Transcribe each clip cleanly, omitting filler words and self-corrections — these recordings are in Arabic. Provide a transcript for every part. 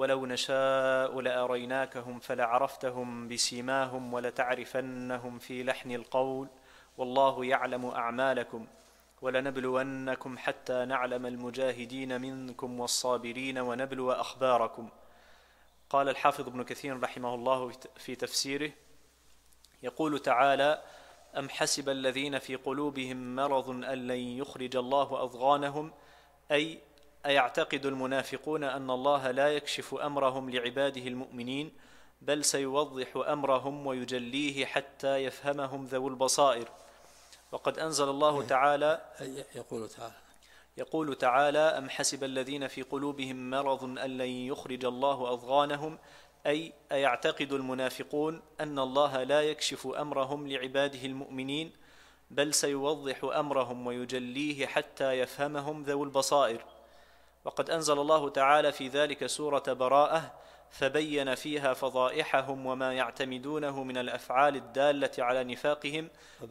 ولو نشاء لأريناكهم فلعرفتهم بسيماهم ولتعرفنهم في لحن القول والله يعلم أعمالكم ولنبلونكم حتى نعلم المجاهدين منكم والصابرين ونبلو أخباركم. قال الحافظ ابن كثير رحمه الله في تفسيره: يقول تعالى: أم حسب الذين في قلوبهم مرض أن لن يخرج الله أضغانهم، أي أيعتقد المنافقون أن الله لا يكشف أمرهم لعباده المؤمنين، بل سيوضح أمرهم ويجليه حتى يفهمهم ذو البصائر. وقد أنزل الله تعالى يقول تعالى: أم حسب الذين في قلوبهم مرض أن لن يخرج الله أضغانهم، أي أيعتقد المنافقون أن الله لا يكشف أمرهم لعباده المؤمنين، بل سيوضح أمرهم ويجليه حتى يفهمهم ذو البصائر. وقد أنزل الله تعالى في ذلك سورة براءة، فبين فيها فضائحهم وما يعتمدونه من الأفعال الدالة على نفاقهم.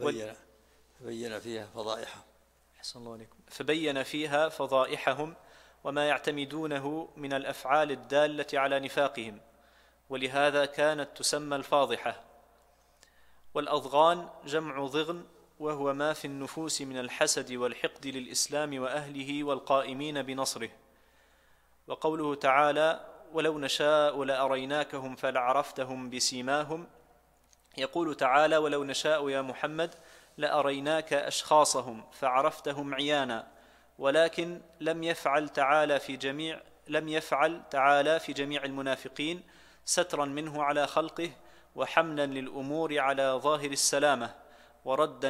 فبين فيها فضائحهم وما يعتمدونه من الأفعال الدالة على نفاقهم، ولهذا كانت تسمى الفاضحة. والأضغان جمع ضغن، وهو ما في النفوس من الحسد والحقد للإسلام وأهله والقائمين بنصره. وقوله تعالى: ولو نشاء لأريناكهم فلعرفتهم بسيماهم، يقول تعالى: ولو نشاء يا محمد لأريناك أشخاصهم فعرفتهم عيانا، ولكن لم يفعل تعالى في جميع المنافقين، سترا منه على خلقه وحملا للأمور على ظاهر السلامة وردا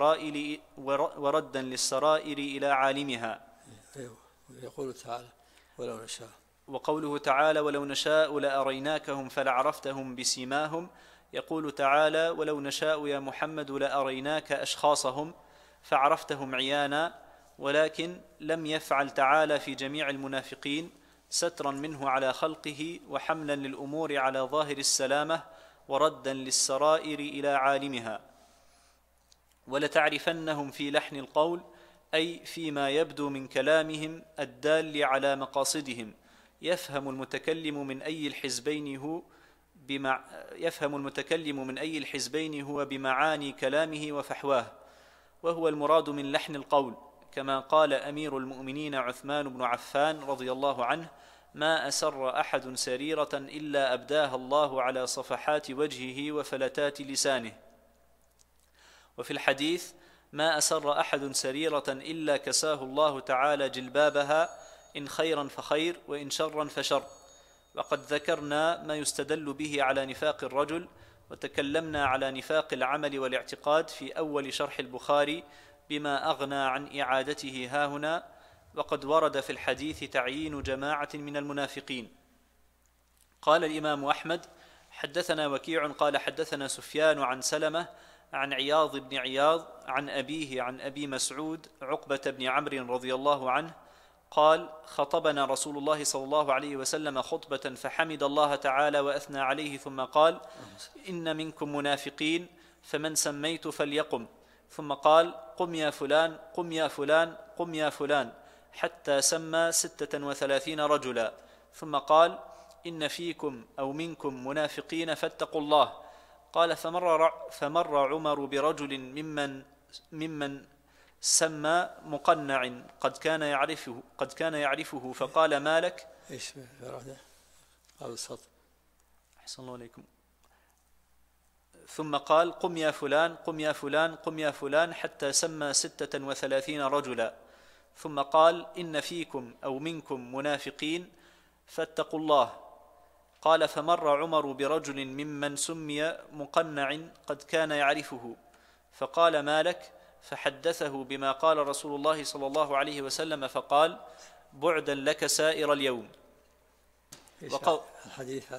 للسرائر إلى عالمها. يقول تعالى: ولو نشاء. وقوله تعالى: ولو نشاء لأريناكهم فلعرفتهم بسيماهم، يقول تعالى: ولو نشاء يا محمد لأريناك أشخاصهم فعرفتهم عيانا، ولكن لم يفعل تعالى في جميع المنافقين، سترا منه على خلقه وحملا للأمور على ظاهر السلامة وردا للسرائر إلى عالمها. ولتعرفنهم في لحن القول، أي فيما يبدو من كلامهم الدال على مقاصدهم، يفهم المتكلم من أي الحزبين هو بمعاني كلامه وفحواه، وهو المراد من لحن القول، كما قال أمير المؤمنين عثمان بن عفان رضي الله عنه: ما أسر أحد سريرة إلا أبداها الله على صفحات وجهه وفلتات لسانه. وفي الحديث: ما أسر أحد سريرة إلا كساه الله تعالى جلبابها، إن خيرا فخير وإن شرا فشر. وقد ذكرنا ما يستدل به على نفاق الرجل، وتكلمنا على نفاق العمل والاعتقاد في أول شرح البخاري بما أغنى عن إعادته هاهنا. وقد ورد في الحديث تعيين جماعة من المنافقين. قال الإمام أحمد: حدثنا وكيع قال حدثنا سفيان عن سلمة عن عياض بن عياض عن أبيه عن أبي مسعود عقبة بن عمرو رضي الله عنه قال: خطبنا رسول الله صلى الله عليه وسلم خطبة فحمد الله تعالى وأثنى عليه، ثم قال: إن منكم منافقين فمن سميت فليقم. ثم قال: قم يا فلان، قم يا فلان، قم يا فلان، حتى سمى 36 رجلا. ثم قال: إن فيكم أو منكم منافقين فاتقوا الله. قال: فمر عمر برجل ممن سمى مقنع قد كان يعرفه فقال: ما لك؟ ايش قال السطر؟ أحسن الله عليكم. ثم قال: قم يا فلان، قم يا فلان، قم يا فلان، حتى سمى 36 رجلا. ثم قال: إن فيكم أو منكم منافقين فاتقوا الله. قال: فمر عمر برجل ممن سمي مقنع قد كان يعرفه فقال: ما لك؟ فحدثه بما قال رسول الله صلى الله عليه وسلم، فقال: بعدا لك سائر اليوم. الحديث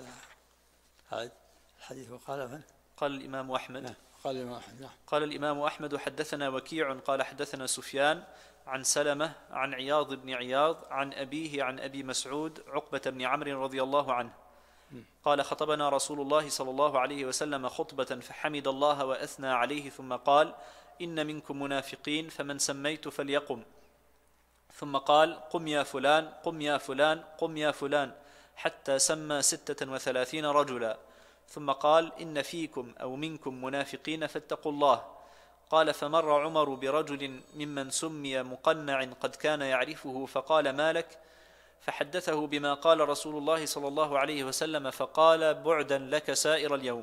وقال من؟ قال الإمام أحمد. قال الإمام أحمد: حدثنا وكيع قال حدثنا سفيان عن سلمة عن عياض بن عياض عن أبيه عن أبي مسعود عقبة بن عمرو رضي الله عنه قال: خطبنا رسول الله صلى الله عليه وسلم خطبة فحمد الله وأثنى عليه، ثم قال: إن منكم منافقين فمن سميت فليقم. ثم قال: قم يا فلان، قم يا فلان، قم يا فلان، حتى سمى 36 رجلا، ثم قال: إن فيكم أو منكم منافقين فاتقوا الله. قال: فمر عمر برجل ممن سمي مقنع قد كان يعرفه، فقال: ما لك؟ فحدثه بما قال رسول الله صلى الله عليه وسلم، فقال: بعدا لك سائر اليوم.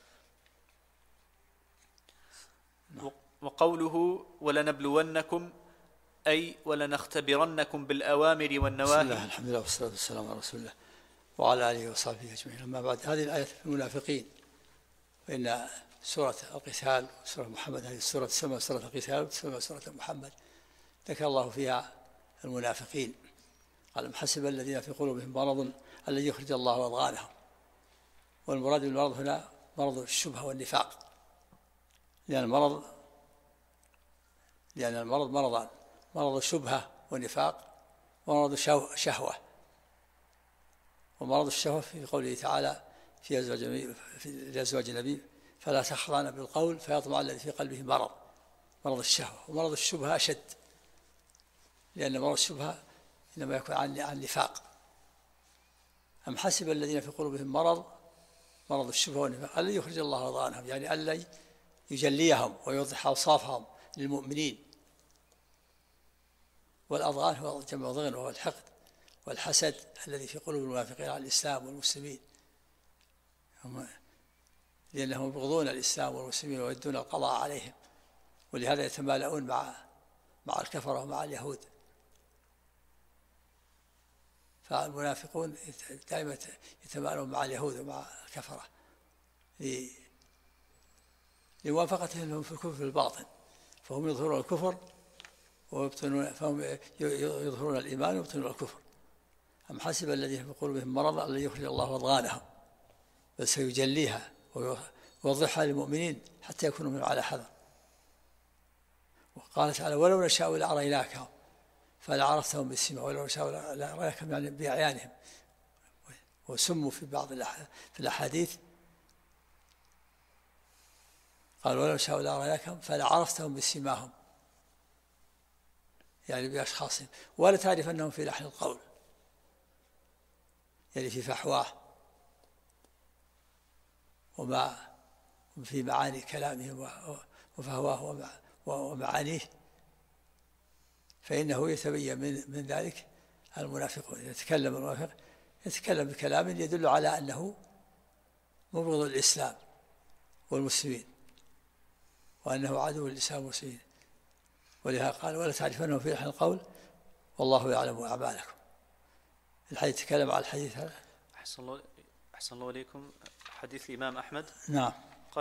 وقوله: ولنبلونكم أي ولنختبرنكم بالأوامر والنواهي. بسم الله، الحمد لله والصلاة والسلام على رسول الله وعلى آله وصحبه أجمعين. أما بعد، هذه الآية في المنافقين، فإن سورة القتال سورة محمد، هذه السورة تسمى سورة القتال وتسمى سورة محمد، ذكر الله فيها المنافقين. قال: أم حسب الذين في قلوبهم مرض الذي يخرج الله أضغانهم. والمراد بالمرض هنا مرض الشبهة والنفاق، لأن المرض مرضان: مرض الشبهة والنفاق، ومرض شهوة. ومرض الشهوة في قوله تعالى في أزواج النبي: فلا تخضعن بالقول فيطمع الذي في قلبه مرض الشهوة. ومرض الشبهة أشد، لأن مرض الشبهة إنما يكون عن نفاق. أم حسب الذين في قلوبهم مرض الشبهة والنفاق الذي يخرج الله أضغانهم، يعني الذي يجليهم ويوضح أوصافهم للمؤمنين. والأضغان هو جمع ضغن، وهو الحقد والحسد الذي في قلوب المنافقين على الإسلام والمسلمين، لأنهم يبغضون الإسلام والمسلمين ويدون القضاء عليهم، ولهذا يتمالؤون مع الكفرة ومع اليهود. فالمنافقون دائما يتمالؤون مع اليهود ومع الكفرة لموافقتهم لهم في الكفر الباطن، فهم يظهرون الكفر فهم يظهرون الإيمان ويبطنون الكفر. أم حسب الذين في قلوبهم مرض الذي يخرج الله أضغانهم، بل سيجليها ويوضحها للمؤمنين حتى يكونوا منهم على حذر. وقال تعالى: ولو نشاء لأريناكهم فلعرفتهم بالسمع. ولو نشاء لأريناكهم يعني بأعيانهم، وسموا في بعض في الأحاديث قال: ولو نشاء لأريناكهم فلعرفتهم بسماهم، يعني بأشخاصهم، ولا تعرف أنهم في لحن القول، يعني في فحواه وما في معاني كلامهم وفهواه ومعانيه. فإنه يتبين من ذلك المنافقون. يتكلم المنافق يتكلم بكلام يدل على أنه مبغض الإسلام والمسلمين، وأنه عدو الإسلام والمسلمين. ولهذا قال: ولا تعرفنه في لحن القول والله يعلم أعمالكم. الحديث تكلم على الحديث هذا. أحسن الله إليكم. حديث الإمام أحمد. نعم.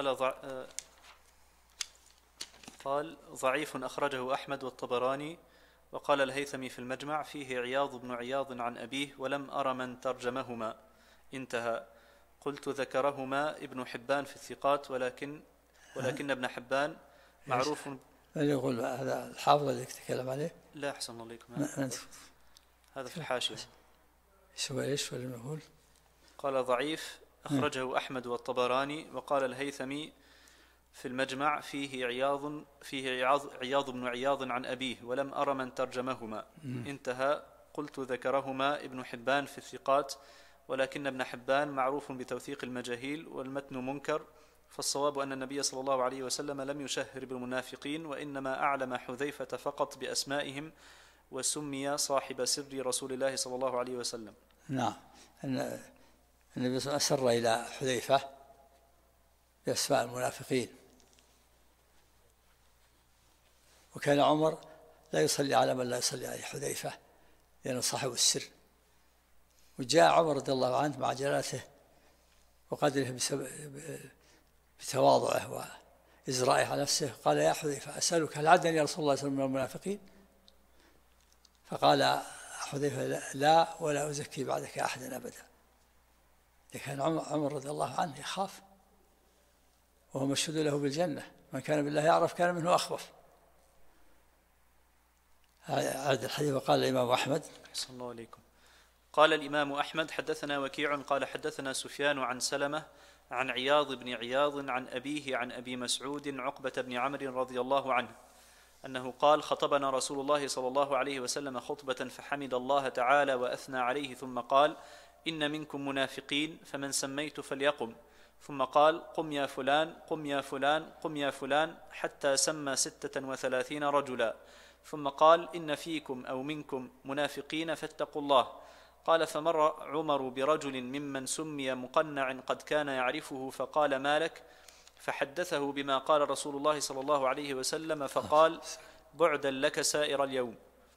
قال: ضعيف أخرجه أحمد والطبراني. وقال الهيثمي في المجمع: فيه عياض بن عياض عن أبيه ولم أر من ترجمهما. انتهى. قلت: ذكرهما ابن حبان في الثقات، ولكن ابن حبان معروف. من يقول هذا الحافظ الذي تكلم عليه؟ لا، أحسن الله إليكم. هذا في الحاشية. ايش ولا نقول؟ قال: ضعيف أخرجه أحمد والطبراني. وقال الهيثمي في المجمع: فيه عياض بن عياض عن أبيه ولم أر من ترجمهما. انتهى. قلت: ذكرهما ابن حبان في الثقات، ولكن ابن حبان معروف بتوثيق المجاهيل والمتن منكر. فالصواب أن النبي صلى الله عليه وسلم لم يشهر بالمنافقين، وإنما أعلم حذيفة فقط بأسمائهم، وسمي صاحب سر رسول الله صلى الله عليه وسلم. نعم. النبي صلى الله عليه وسلم أسر إلى حذيفة بأسماء المنافقين، وكان عمر لا يصلي على من لا يصلي عليه حذيفة، لأنه صاحب السر. وجاء عمر رضي الله عنه مع جلالته وقدره بتواضعه وإزرائه على نفسه، قال: يا حذيفة أسألك هل عدني يا رسول الله صلى الله عليه وسلم من المنافقين؟ فقال حذيفة: لا ولا أزكي بعدك أحدا أبدا. لكن عمر رضي الله عنه يخاف، وهو مشهود له بالجنة. من كان بالله يعرف كان منه أخوف. هذا الحديث. وقال الإمام أحمد. أحسن الله عليكم. قال الإمام أحمد: حدثنا وكيع قال حدثنا سفيان عن سلمة عن عياض بن عياض عن أبيه عن أبي مسعود عقبة بن عمرو رضي الله عنه أنه قال: خطبنا رسول الله صلى الله عليه وسلم خطبة فحمد الله تعالى وأثنى عليه، ثم قال: إن منكم منافقين فمن سميت فليقم. ثم قال: قم يا فلان، قم يا فلان، قم يا فلان، حتى سمى 36 رجلا. ثم قال: إن فيكم أو منكم منافقين فاتقوا الله. قال: فمر عمر برجل ممن سمي مقنع قد كان يعرفه فقال: ما لك؟ فحدثه بما قال رسول الله صلى الله عليه وسلم فقال: بعدا لك سائر اليوم.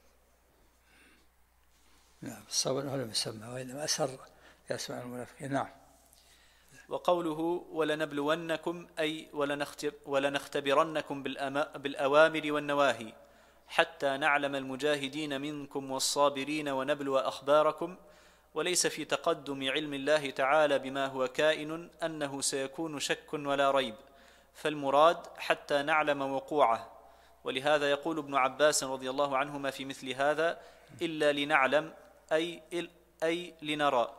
نعم، الصواب أنه لم يسمى وإنما أسر يسمع المنافقين. نعم. وقوله: ولنبلونكم أي ولنختبرنكم بالأوامر والنواهي حتى نعلم المجاهدين منكم والصابرين ونبلو أخباركم. وليس في تقدم علم الله تعالى بما هو كائن أنه سيكون شك ولا ريب، فالمراد حتى نعلم وقوعه. ولهذا يقول ابن عباس رضي الله عنهما في مثل هذا: إلا لنعلم أي لنرى.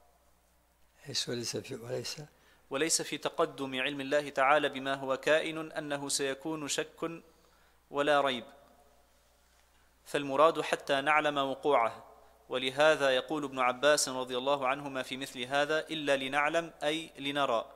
وليس في تقدم علم الله تعالى بما هو كائن أنه سيكون شك ولا ريب، فالمراد حتى نعلم وقوعه. ولهذا يقول ابن عباس رضي الله عنهما في مثل هذا: إلا لنعلم أي لنرى.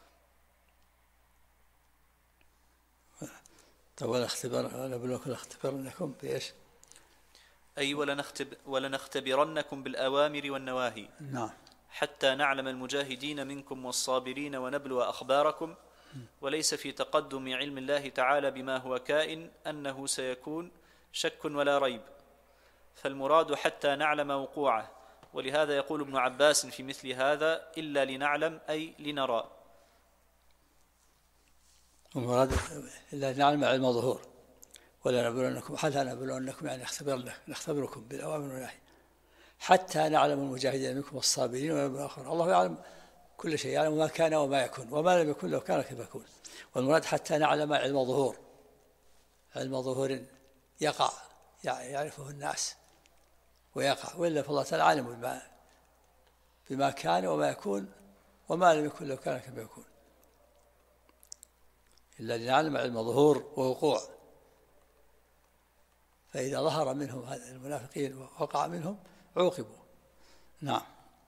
ولنختبرنكم بإيش؟ أي ولنختبرنكم بالأوامر والنواهي. نعم. حتى نعلم المجاهدين منكم والصابرين ونبلو أخباركم. وليس في تقدم علم الله تعالى بما هو كائن أنه سيكون شك ولا ريب، فالمراد حتى نعلم وقوعه. ولهذا يقول ابن عباس في مثل هذا: إلا لنعلم أي لنرى. المراد إلا لنعلم علم ظهور. ولا نبلونكم حتى نبلونكم يعني نختبركم بالأوامر والنواهي حتى نعلم المجاهدين منكم والصابرين ونبلو الآخرين. الله يعلم كل شيء، يعلم ما كان وما يكون وما لم يكن لو كان كيف يكون. والمراد حتى نعلم علم ظهور، علم ظهور يقع يعرفه الناس ويقع، وإلا فالله تعالى عالم بما كان وما يكون وما لم يكن لو كان كيف يكون. إلا لنعلم علم ظهور ووقوع، فإذا ظهر منهم هذا المنافقين ووقع منهم عوقبوا. نعم.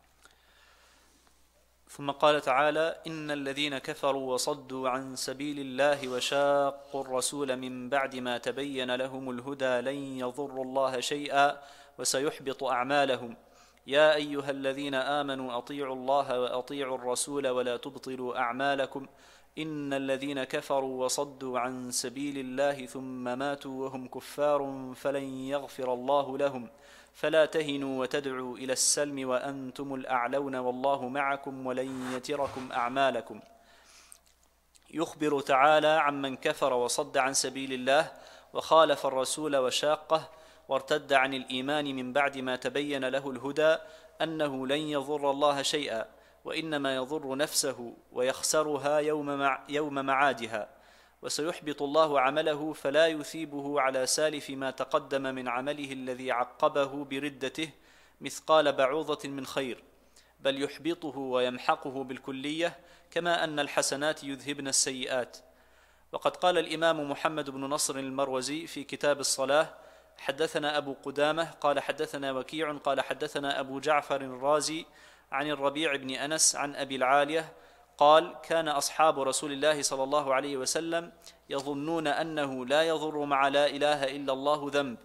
ثم قال تعالى: إن الذين كفروا وصدوا عن سبيل الله وشاقوا الرسول من بعد ما تبين لهم الهدى لن يضروا الله شيئا وسيحبط أعمالهم. يا أيها الذين آمنوا أطيعوا الله وأطيعوا الرسول ولا تبطلوا أعمالكم. إن الذين كفروا وصدوا عن سبيل الله ثم ماتوا وهم كفار فلن يغفر الله لهم. فلا تهنوا وتدعوا إلى السلم وأنتم الأعلون والله معكم ولن يتركم أعمالكم. يخبر تعالى عمن كفر وصد عن سبيل الله وخالف الرسول وشاقه وارتد عن الإيمان من بعد ما تبين له الهدى أنه لن يضر الله شيئا، وإنما يضر نفسه ويخسرها يوم معادها. وسيحبط الله عمله فلا يثيبه على سالف ما تقدم من عمله الذي عقبه بردته مثقال بعوضة من خير، بل يحبطه ويمحقه بالكلية، كما أن الحسنات يذهبن السيئات. وقد قال الإمام محمد بن نصر المروزي في كتاب الصلاة: حدثنا أبو قدامة قال حدثنا وكيع قال حدثنا أبو جعفر الرازي عن الربيع بن أنس عن أبي العالية قال: كان أصحاب رسول الله صلى الله عليه وسلم يظنون أنه لا يضر مع لا إله إلا الله ذنب.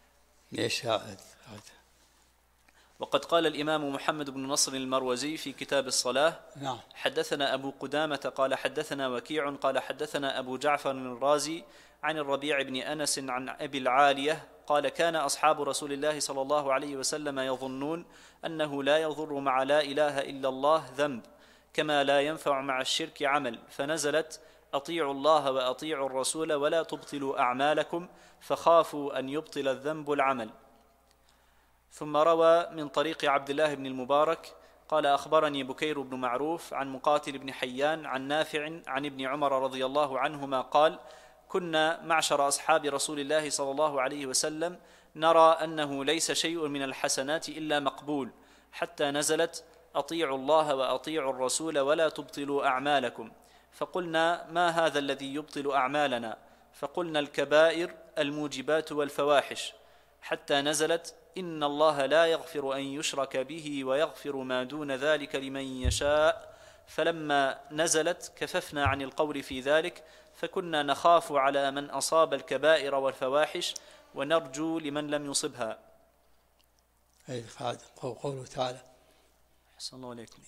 وقد قال الإمام محمد بن نصر المروزي في كتاب الصلاة: حدثنا أبو قدامة قال حدثنا وكيع قال حدثنا أبو جعفر الرازي عن الربيع بن أنس عن أبي العالية قال: كان أصحاب رسول الله صلى الله عليه وسلم يظنون أنه لا يضر مع لا إله إلا الله ذنب، كما لا ينفع مع الشرك عمل، فنزلت: أطيعوا الله وأطيعوا الرسول ولا تبطلوا أعمالكم، فخافوا أن يبطل الذنب العمل. ثم روى من طريق عبد الله بن المبارك قال: أخبرني بكير بن معروف عن مقاتل بن حيان عن نافع عن ابن عمر رضي الله عنهما قال: كنا معشر أصحاب رسول الله صلى الله عليه وسلم نرى أنه ليس شيء من الحسنات إلا مقبول، حتى نزلت: أطيعوا الله وأطيعوا الرسول ولا تبطلوا أعمالكم. فقلنا: ما هذا الذي يبطل أعمالنا؟ فقلنا: الكبائر الموجبات والفواحش، حتى نزلت: إن الله لا يغفر أن يشرك به ويغفر ما دون ذلك لمن يشاء، فلما نزلت كففنا عن القول في ذلك، فكنا نخاف على من أصاب الكبائر والفواحش ونرجو لمن لم يصبها. أي قوله تعالى. أحسن الله عليكم.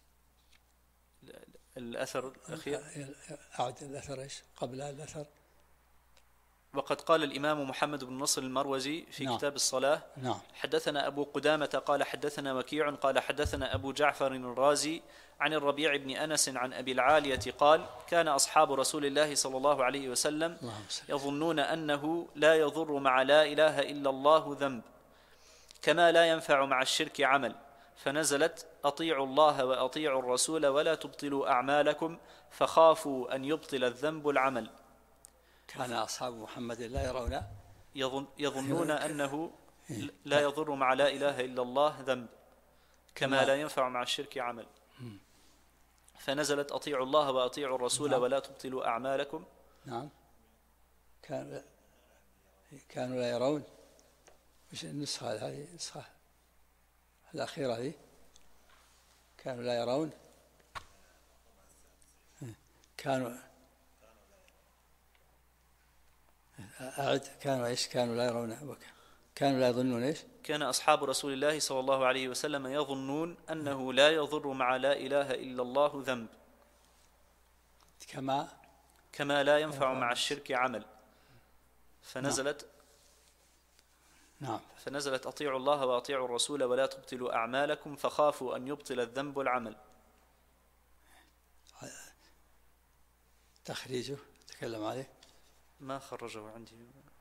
الأثر الأخير أعد الأثر إيش قبل الأثر. وقد قال الإمام محمد بن نصر المروزي في كتاب الصلاة: حدثنا أبو قدامة قال حدثنا وكيع قال حدثنا أبو جعفر الرازي عن الربيع بن أنس عن أبي العالية قال: كان أصحاب رسول الله صلى الله عليه وسلم يظنون أنه لا يضر مع لا إله إلا الله ذنب، كما لا ينفع مع الشرك عمل، فنزلت: أطيعوا الله وأطيعوا الرسول ولا تبطلوا أعمالكم، فخافوا أن يبطل الذنب العمل. كان أصحاب محمد لا يرون يظنون أنه لا يضر مع لا إله إلا الله ذنب، كما لا ينفع مع الشرك عمل، فنزلت: أطيعوا الله وأطيعوا الرسول ولا تبطلوا أعمالكم. نعم. كانوا لا يرون. وش النسخة هذه؟ النسخة الأخيرة هذه كانوا لا يرون. كانوا إيش؟ كانوا لا يرون. كانوا لا يظنون إيش؟ كان أصحاب رسول الله صلى الله عليه وسلم يظنون أنه لا يضر مع لا إله إلا الله ذنب، كما لا ينفع مع الشرك عمل، فنزلت فنزلت: أطيعوا الله وأطيعوا الرسول ولا تبطلوا أعمالكم، فخافوا أن يبطل الذنب العمل. تخريجه تكلم عليه ما خرجه عندي.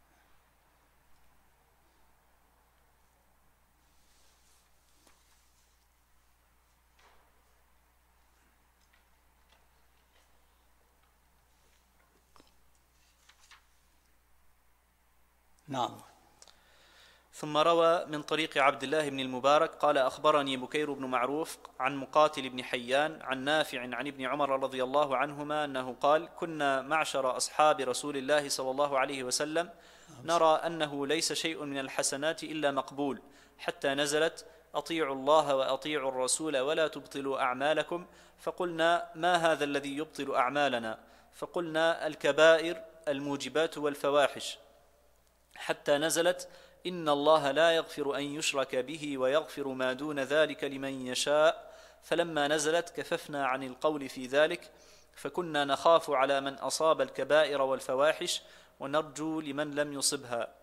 نعم. ثم روى من طريق عبد الله بن المبارك قال: أخبرني بكير بن معروف عن مقاتل بن حيان عن نافع عن ابن عمر رضي الله عنهما أنه قال: كنا معشر أصحاب رسول الله صلى الله عليه وسلم نرى أنه ليس شيء من الحسنات إلا مقبول، حتى نزلت: أطيعوا الله وأطيعوا الرسول ولا تبطلوا أعمالكم، فقلنا: ما هذا الذي يبطل أعمالنا؟ فقلنا: الكبائر الموجبات والفواحش، حتى نزلت: إن الله لا يغفر أن يشرك به ويغفر ما دون ذلك لمن يشاء، فلما نزلت كففنا عن القول في ذلك، فكنا نخاف على من أصاب الكبائر والفواحش ونرجو لمن لم يصبها.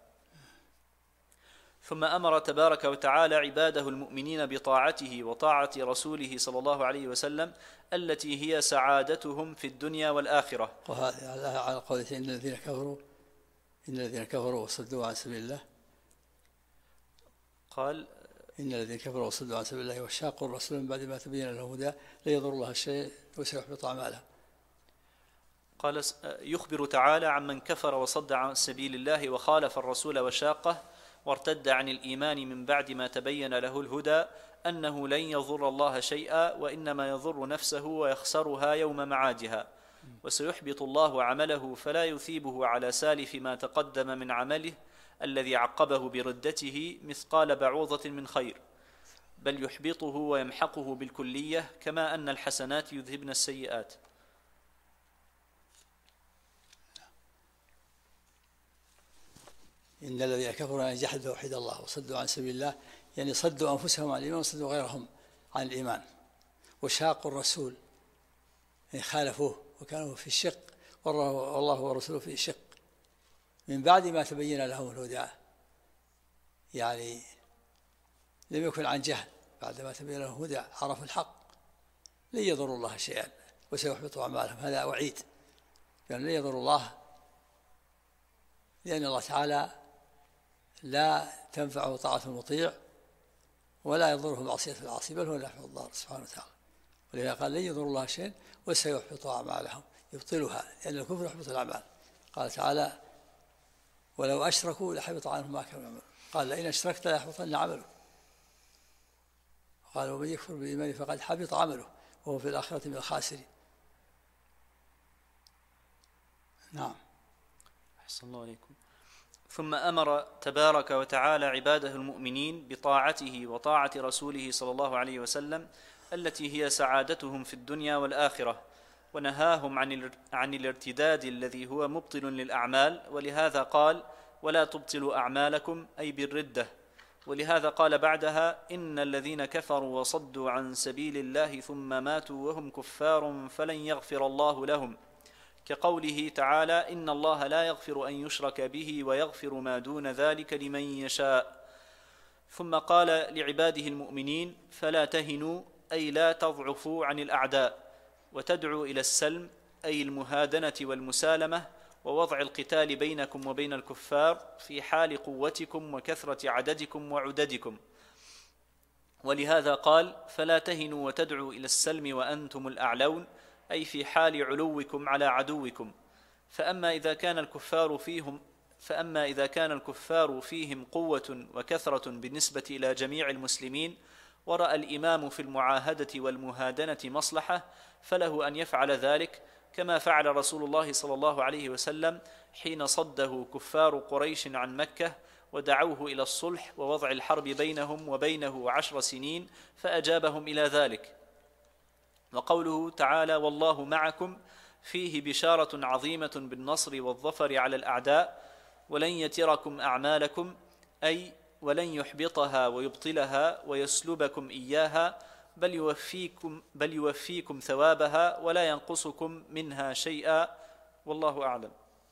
ثم أمر تبارك وتعالى عباده المؤمنين بطاعته وطاعة رسوله صلى الله عليه وسلم التي هي سعادتهم في الدنيا والآخرة. وهذا على قول إن الذين كفروا وصدوا عن سبيل الله، قال: إن الذين كفروا وصدوا عن سبيل الله وشاقوا الرسول من بعد ما تبين له الهدى لا يضر الله شيء وسيحبط أعمالهم. قال: يخبر تعالى عمن كفر وصد عن سبيل الله وخالف الرسول وشاقه وارتد عن الإيمان من بعد ما تبين له الهدى أنه لن يضر الله شيئا، وإنما يضر نفسه ويخسرها يوم معادها، وسيحبط الله عمله فلا يثيبه على سالف ما تقدم من عمله الذي عقبه بردته مثقال بعوضة من خير، بل يحبطه ويمحقه بالكلية، كما أن الحسنات يذهبن السيئات. إن الذين كفروا جحدوا توحيد الله وصدوا عن سبيل الله، يعني صدوا أنفسهم عن الإيمان وصدوا غيرهم عن الإيمان، وشاقوا الرسول يعني خالفوه وكانوا في الشق، والله ورسوله في الشق من بعد ما تبين لهم الهدى، يعني لم يكن عن جهل، بعد ما تبين لهم الهدى عرفوا الحق، لن يضر الله شيئا وسيحبط أعمالهم. هذا وعيد، يعني لن يضر الله، لأن الله تعالى لا تنفعه طاعة المطيع ولا يضره معصية العاصي، بل هو لا يحفظ الله سبحانه وتعالى، ولذا قال لن يضر الله شيئا وسيحبط أعمالهم، يبطلها، لأن الكفر يحبط الأعمال. قال تعالى: ولو أشركوا لحبط عنهم ما كانوا يعملون. قال: لئن أشركت ليحبطن عمله. قال: ومن يكفر بالإيمان فقد حبط عمله وهو في الآخرة من الخاسرين. نعم. أحسن الله عليكم. ثم أمر تبارك وتعالى عباده المؤمنين بطاعته وطاعة رسوله صلى الله عليه وسلم التي هي سعادتهم في الدنيا والآخرة، ونهاهم عن الارتداد الذي هو مبطل للأعمال، ولهذا قال: ولا تبطلوا أعمالكم، أي بالردة. ولهذا قال بعدها: إن الذين كفروا وصدوا عن سبيل الله ثم ماتوا وهم كفار فلن يغفر الله لهم، كقوله تعالى: إن الله لا يغفر أن يشرك به ويغفر ما دون ذلك لمن يشاء. ثم قال لعباده المؤمنين: فلا تهنوا، أي لا تضعفوا عن الأعداء، وتدعوا إلى السلم، أي المهادنة والمسالمة، ووضع القتال بينكم وبين الكفار في حال قوتكم وكثرة عددكم وعددكم. ولهذا قال: فلا تهنوا وتدعوا إلى السلم وأنتم الأعلون، أي في حال علوكم على عدوكم. فأما إذا كان الكفار فيهم قوة وكثرة بالنسبة إلى جميع المسلمين، ورأى الإمام في المعاهدة والمهادنة مصلحة، فله أن يفعل ذلك، كما فعل رسول الله صلى الله عليه وسلم حين صده كفار قريش عن مكة ودعوه إلى الصلح ووضع الحرب بينهم وبينه 10 سنين، فأجابهم إلى ذلك. وقوله تعالى: والله معكم، فيه بشارة عظيمة بالنصر والظفر على الأعداء. ولن يتركم أعمالكم، أي ولن يحبطها ويبطلها ويسلبكم إياها، بل يوفيكم ثوابها ولا ينقصكم منها شيئا، والله أعلم.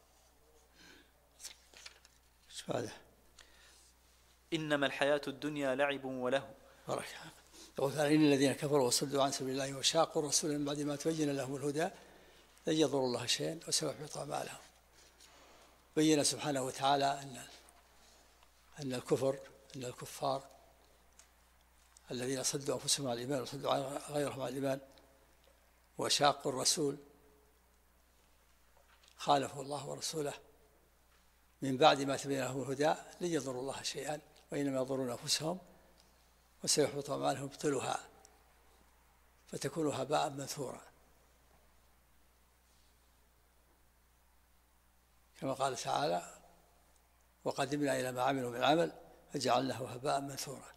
إنما الحياة الدنيا لعب وله. يقول تعالى: إن الذين كفروا وصدوا عن سبيل الله وشاقوا الرسول من بعد ما تبين لهم الهدى لن يضروا الله شيئا وسيحبط أعمالهم. بين سبحانه وتعالى أن الكفار الذين صدوا أنفسهم عن الإيمان وصدوا غيرهم عن الإيمان وشاقوا الرسول، خالفوا الله ورسوله من بعد ما تبين لهم الهدى لن يضروا الله شيئا وإنما يضرون أنفسهم وسيحبط أعمالهم يبطلها فتكون هباء منثورا، كما قال تعالى: وقدمنا إلى ما عملوا من عمل فجعلناه هباء منثورا.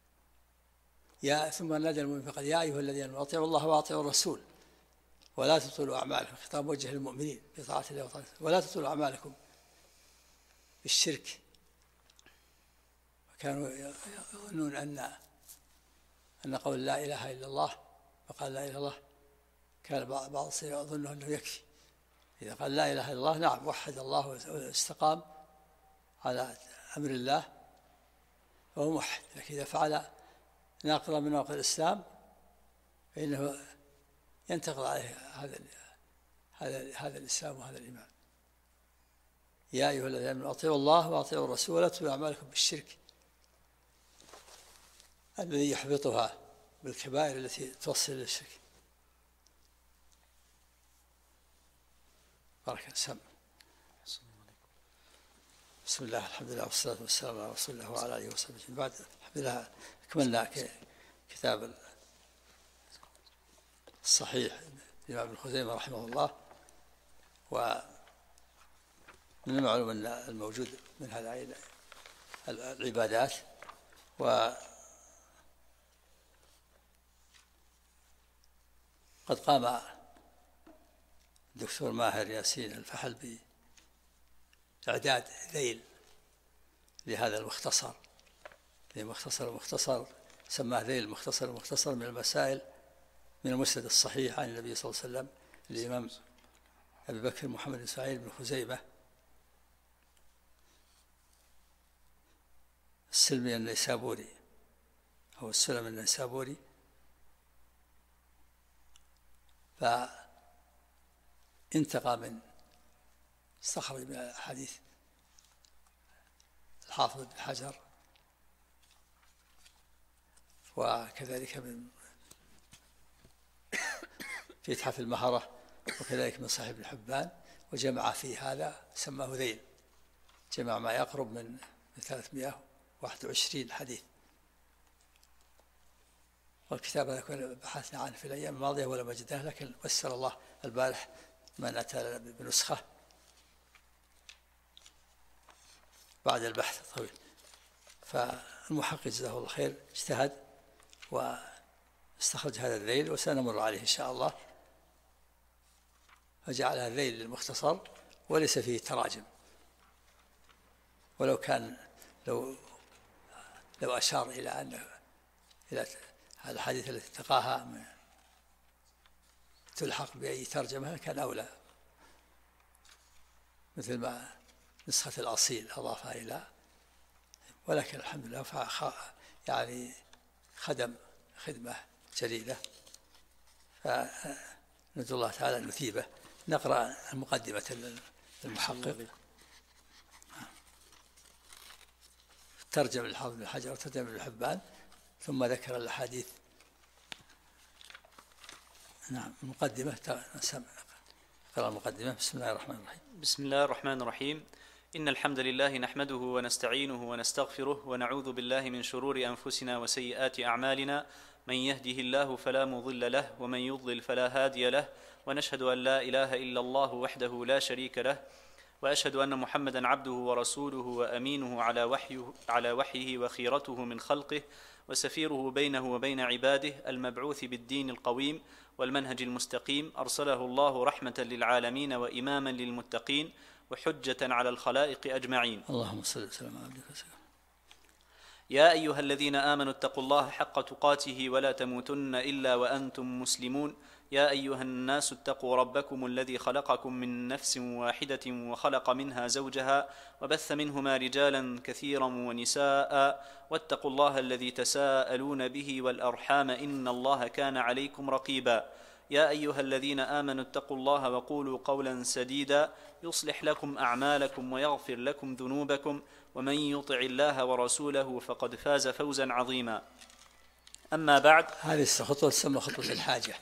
ثم نادى المؤمن فقال: يا أيها الذين آمنوا أطيعوا الله وأطيعوا الرسول ولا تبطلوا أعمالكم. خطاب موجه للمؤمنين بطاعة الله وطاعته. ولا تبطلوا أعمالكم بالشرك. وكانوا يظنون أن قول لا إله إلا الله وقال لا إله إلا الله كان بعض يظن أنه يكفي. إذا قال لا إله إلا الله نعم وحد الله واستقام على أمر الله فهو موحد، لكن إذا فعل ناقضا من نواقض الإسلام فإنه ينتقض عليه هذا الإسلام وهذا الإيمان. يا أيها الذين آمنوا أطيعوا الله وأطيعوا الرسول ولا تبطلوا أعمالكم بالشرك الذي يحبطها بالكبائر التي توصل للشرك. بارك الله. بسم الله، الحمد لله والصلاة والسلام على رسول الله وعلى آله وصحبه. بعد الحمد لله أكملنا كتاب الصحيح للإمام ابن خزيمة رحمه الله. ومن المعلوم أن الموجود من هذه العبادات قد قام الدكتور ماهر ياسين الفحل بإعداد ذيل لهذا المختصر مختصر سماه ذيل مختصر من المسائل من المسند الصحيح عن النبي صلى الله عليه وسلم الإمام أبي بكر محمد بن إسماعيل بن خزيمة السلمي النيسابوري أو السلم النيسابوري. فانتقى استخرج من الحديث الحافظ بن حجر وكذلك في إتحاف المهرة وكذلك من صحيح ابن حبان، وجمع في هذا سماه ذيل، جمع ما يقرب من 321 حديث. والكتاب هذا كنا بحثنا عنه في الأيام الماضية ولا وجدناه، لكن وسر الله البارح من أتى بنسخة بعد البحث الطويل. فالمحقق جزاه الله خير اجتهد واستخرج هذا الذيل، وسنمر عليه إن شاء الله. فجعل هذا الذيل للمختصر وليس فيه تراجم، ولو كان لو أشار إلى أن إلى الحديث التي تقاها تلحق بأي ترجمة كان أولى، مثل ما نسخة الأصيل أضافها إلى، ولكن الحمد لله يعني خدم خدمة جليلة، فندعو الله تعالى أن يثيبه. نقرأ المقدمة المحقق. ترجم الحافظ بن حجر وترجم ابن حبان، ثم ذكر الأحاديث. نعم، المقدمة. قرأ المقدمة. بسم الله الرحمن الرحيم. بسم الله الرحمن الرحيم. إن الحمد لله نحمده ونستعينه ونستغفره ونعوذ بالله من شرور أنفسنا وسيئات أعمالنا، من يهده الله فلا مضل له ومن يضلل فلا هادي له، ونشهد أن لا إله إلا الله وحده لا شريك له، وأشهد أن محمدا عبده ورسوله وأمينه على وحيه وخيرته من خلقه وسفيره بينه وبين عباده، المبعوث بالدين القويم والمنهج المستقيم، أرسله الله رحمة للعالمين وإماما للمتقين وحجة على الخلائق أجمعين. اللهم صل وسلم على عبدك وسلم. يا أيها الذين آمنوا اتقوا الله حق تقاته ولا تموتن إلا وأنتم مسلمون. يا أيها الناس اتقوا ربكم الذي خلقكم من نفس واحدة وخلق منها زوجها وبث منهما رجالا كثيرا ونساء، واتقوا الله الذي تساءلون به والأرحام إن الله كان عليكم رقيبا. يا أيها الذين آمنوا اتقوا الله وقولوا قولا سديدا يصلح لكم أعمالكم ويغفر لكم ذنوبكم، ومن يطع الله ورسوله فقد فاز فوزا عظيما. أما بعد، هذه الخطوة تسمى خطوة الحاجة،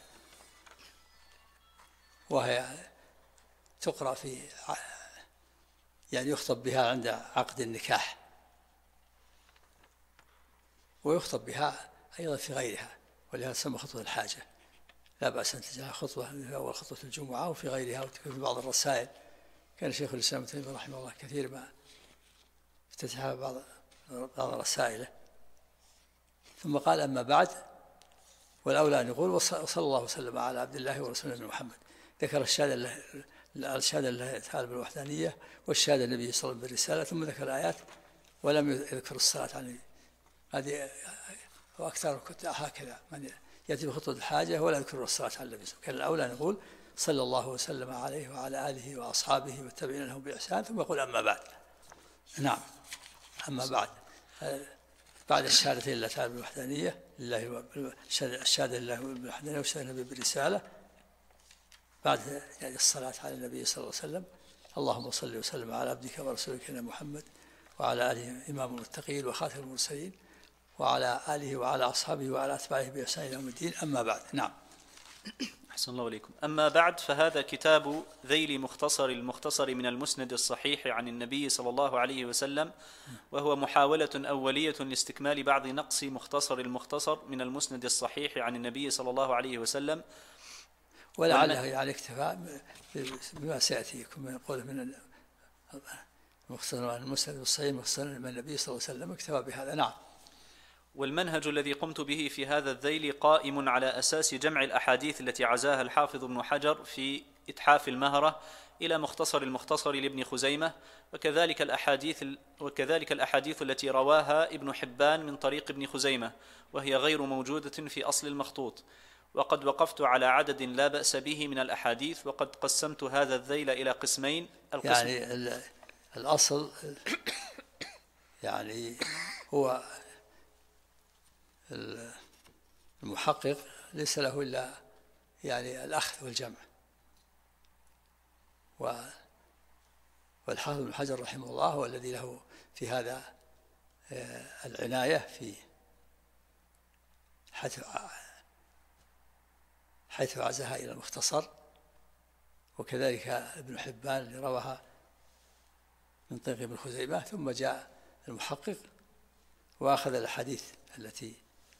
وهي تقرأ يعني يخطب بها عند عقد النكاح، ويخطب بها أيضا في غيرها، ولهذا تسمى خطوة الحاجة. لا بأس أن تجعلها خطوة في أول خطوة الجمعة وفي غيرها، وتكون في بعض الرسائل. كان شيخ الإسلام ابن تيمية رحمه الله كثير ما افتتحها بعض رسائله. ثم قال: أما بعد، والأولى أن يقول: وصلى الله وسلم على عبد الله ورسوله محمد. ذكر الشهادة لله تعالى بالوحدانية، والشهادة النبي صلى الله عليه وسلم بالرسالة، ثم ذكر الآيات ولم يذكر الصلاة على النبي. هذه وأكثر هكذا من يأتي بخطوة الحاجة ولا يذكر الصلاة على النبي. كان الأولى أن يقول: صلى الله وسلم عليه وعلى آله وأصحابه والتابعين لهم بإحسان، ثم يقول: أما بعد. نعم، أما بعد، بعد الشهادتين لله تعالى بالوحدانية، الشهادة لله بالوحدانية والشهادة النبي بالرسالة، بعد يعني الصلاة على النبي صلى الله عليه وسلم. اللهم صل وسلم على عبدك ورسولك محمد وعلى آله إمام المتقين وخاتم المرسلين، وعلى آله وعلى أصحابه وعلى أتباعه بإحسان إلى يوم الدين. أما بعد. نعم. أحسن الله إليكم. أما بعد، فهذا كتاب ذيل المختصر من المسند الصحيح عن النبي صلى الله عليه وسلم، وهو محاولة أولية لاستكمال بعض نقص المختصر من المسند الصحيح عن النبي صلى الله عليه وسلم، ولعله يعني اكتفى بما سيأتي من قوله من المختصر عن المسند الصحيح مختصر من النبي صلى الله عليه وسلم، اكتفى بهذا. نعم. والمنهج الذي قمت به في هذا الذيل قائم على أساس جمع الأحاديث التي عزاها الحافظ ابن حجر في إتحاف المهرة إلى المختصر لابن خزيمة، وكذلك الأحاديث التي رواها ابن حبان من طريق ابن خزيمة، وهي غير موجودة في أصل المخطوط. وقد وقفت على عدد لا بأس به من الأحاديث، وقد قسمت هذا الذيل إلى قسمين. يعني الأصل يعني هو المحقق ليس له إلا يعني الأخذ والجمع، والحافظ ابن حجر رحمه الله هو الذي له في هذا العناية في حيث عزها إلى المختصر، وكذلك ابن حبان اللي رواها من طريق ابن خزيمة. ثم جاء المحقق وأخذ الحديث التي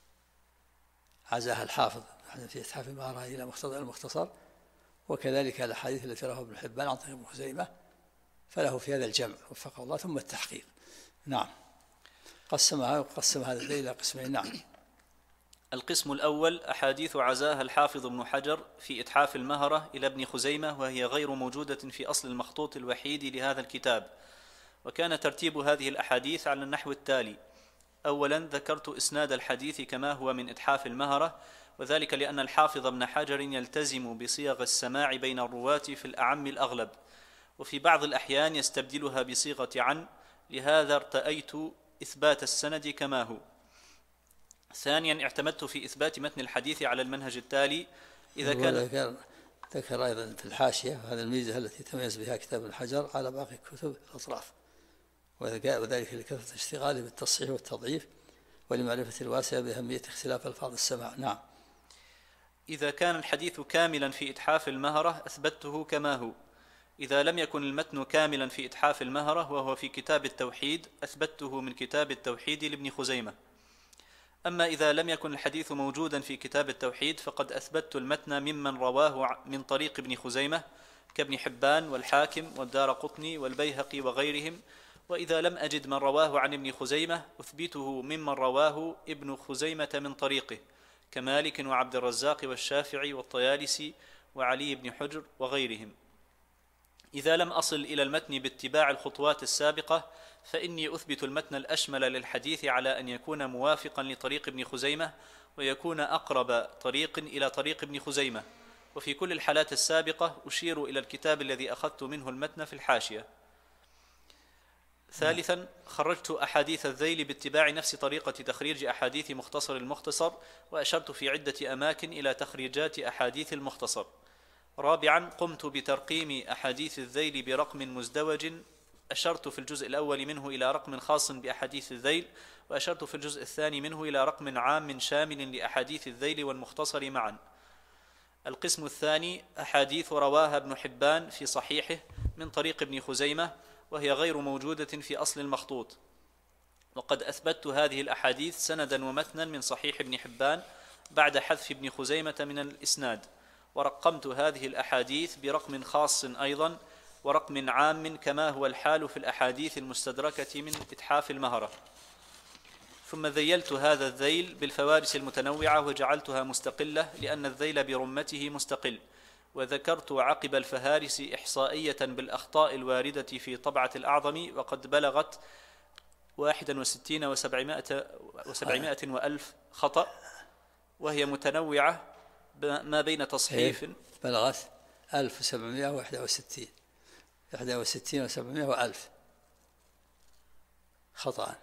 عزاها الحافظ في إتحاف المهرة إلى المختصر، وكذلك الأحاديث التي رواها ابن حبان عن طريق ابن خزيمة، فله في هذا الجمع وفقه الله، ثم التحقيق. نعم. قسمها وقسم هذا الذيل إلى قسمين. نعم. القسم الأول أحاديث عزاها الحافظ ابن حجر في إتحاف المهرة إلى ابن خزيمة، وهي غير موجودة في أصل المخطوط الوحيد لهذا الكتاب. وكان ترتيب هذه الأحاديث على النحو التالي: أولا ذكرت إسناد الحديث كما هو من إتحاف المهرة، وذلك لأن الحافظ ابن حجر يلتزم بصيغ السماع بين الرواة في الأعم الأغلب، وفي بعض الأحيان يستبدلها بصيغة عن، لهذا ارتأيت إثبات السند كما هو. ثانيا اعتمدت في إثبات متن الحديث على المنهج التالي: إذا كان ذكر أيضا في الحاشية هذا الميزة التي تميز بها كتاب ابن حجر على باقي كتب الأطراف، وذلك لكثرة اشتغاله بالتصحيح والتضعيف ولمعرفة الواسع بأهمية اختلاف ألفاظ السماع. نعم. إذا كان الحديث كاملا في إتحاف المهرة أثبته كما هو. إذا لم يكن المتن كاملا في إتحاف المهرة وهو في كتاب التوحيد أثبته من كتاب التوحيد لابن خزيمة. أما إذا لم يكن الحديث موجودا في كتاب التوحيد فقد أثبت المتن ممن رواه من طريق ابن خزيمة كابن حبان والحاكم والدارقطني والبيهقي وغيرهم. وإذا لم أجد من رواه عن ابن خزيمة أثبته ممن رواه ابن خزيمة من طريقه كمالك وعبد الرزاق والشافعي والطيالسي وعلي بن حجر وغيرهم. إذا لم أصل إلى المتن باتباع الخطوات السابقة فإني أثبت المتن الأشمل للحديث على أن يكون موافقا لطريق ابن خزيمة ويكون أقرب طريق إلى طريق ابن خزيمة. وفي كل الحالات السابقة أشير إلى الكتاب الذي أخذت منه المتن في الحاشية. ثالثا خرجت أحاديث الذيل باتباع نفس طريقة تخريج أحاديث مختصر المختصر، وأشرت في عدة أماكن إلى تخريجات أحاديث المختصر. رابعا قمت بترقيم أحاديث الذيل برقم مزدوج، أشرت في الجزء الأول منه إلى رقم خاص بأحاديث الذيل، وأشرت في الجزء الثاني منه إلى رقم عام شامل لأحاديث الذيل والمختصر معا. القسم الثاني أحاديث رواها ابن حبان في صحيحه من طريق ابن خزيمة وهي غير موجودة في أصل المخطوط، وقد أثبت هذه الأحاديث سندا ومتنا من صحيح ابن حبان بعد حذف ابن خزيمة من الإسناد، ورقمت هذه الأحاديث برقم خاص أيضا ورقم عام كما هو الحال في الأحاديث المستدركة من إتحاف المهرة. ثم ذيلت هذا الذيل بالفوارس المتنوعة وجعلتها مستقلة لأن الذيل برمته مستقل، وذكرت عقب الفهارس إحصائية بالأخطاء الواردة في طبعة الأعظم وقد بلغت 61 و700 وألف خطأ، وهي متنوعة ما بين تصحيف بلغت 1761 61 و700 وألف خطأ.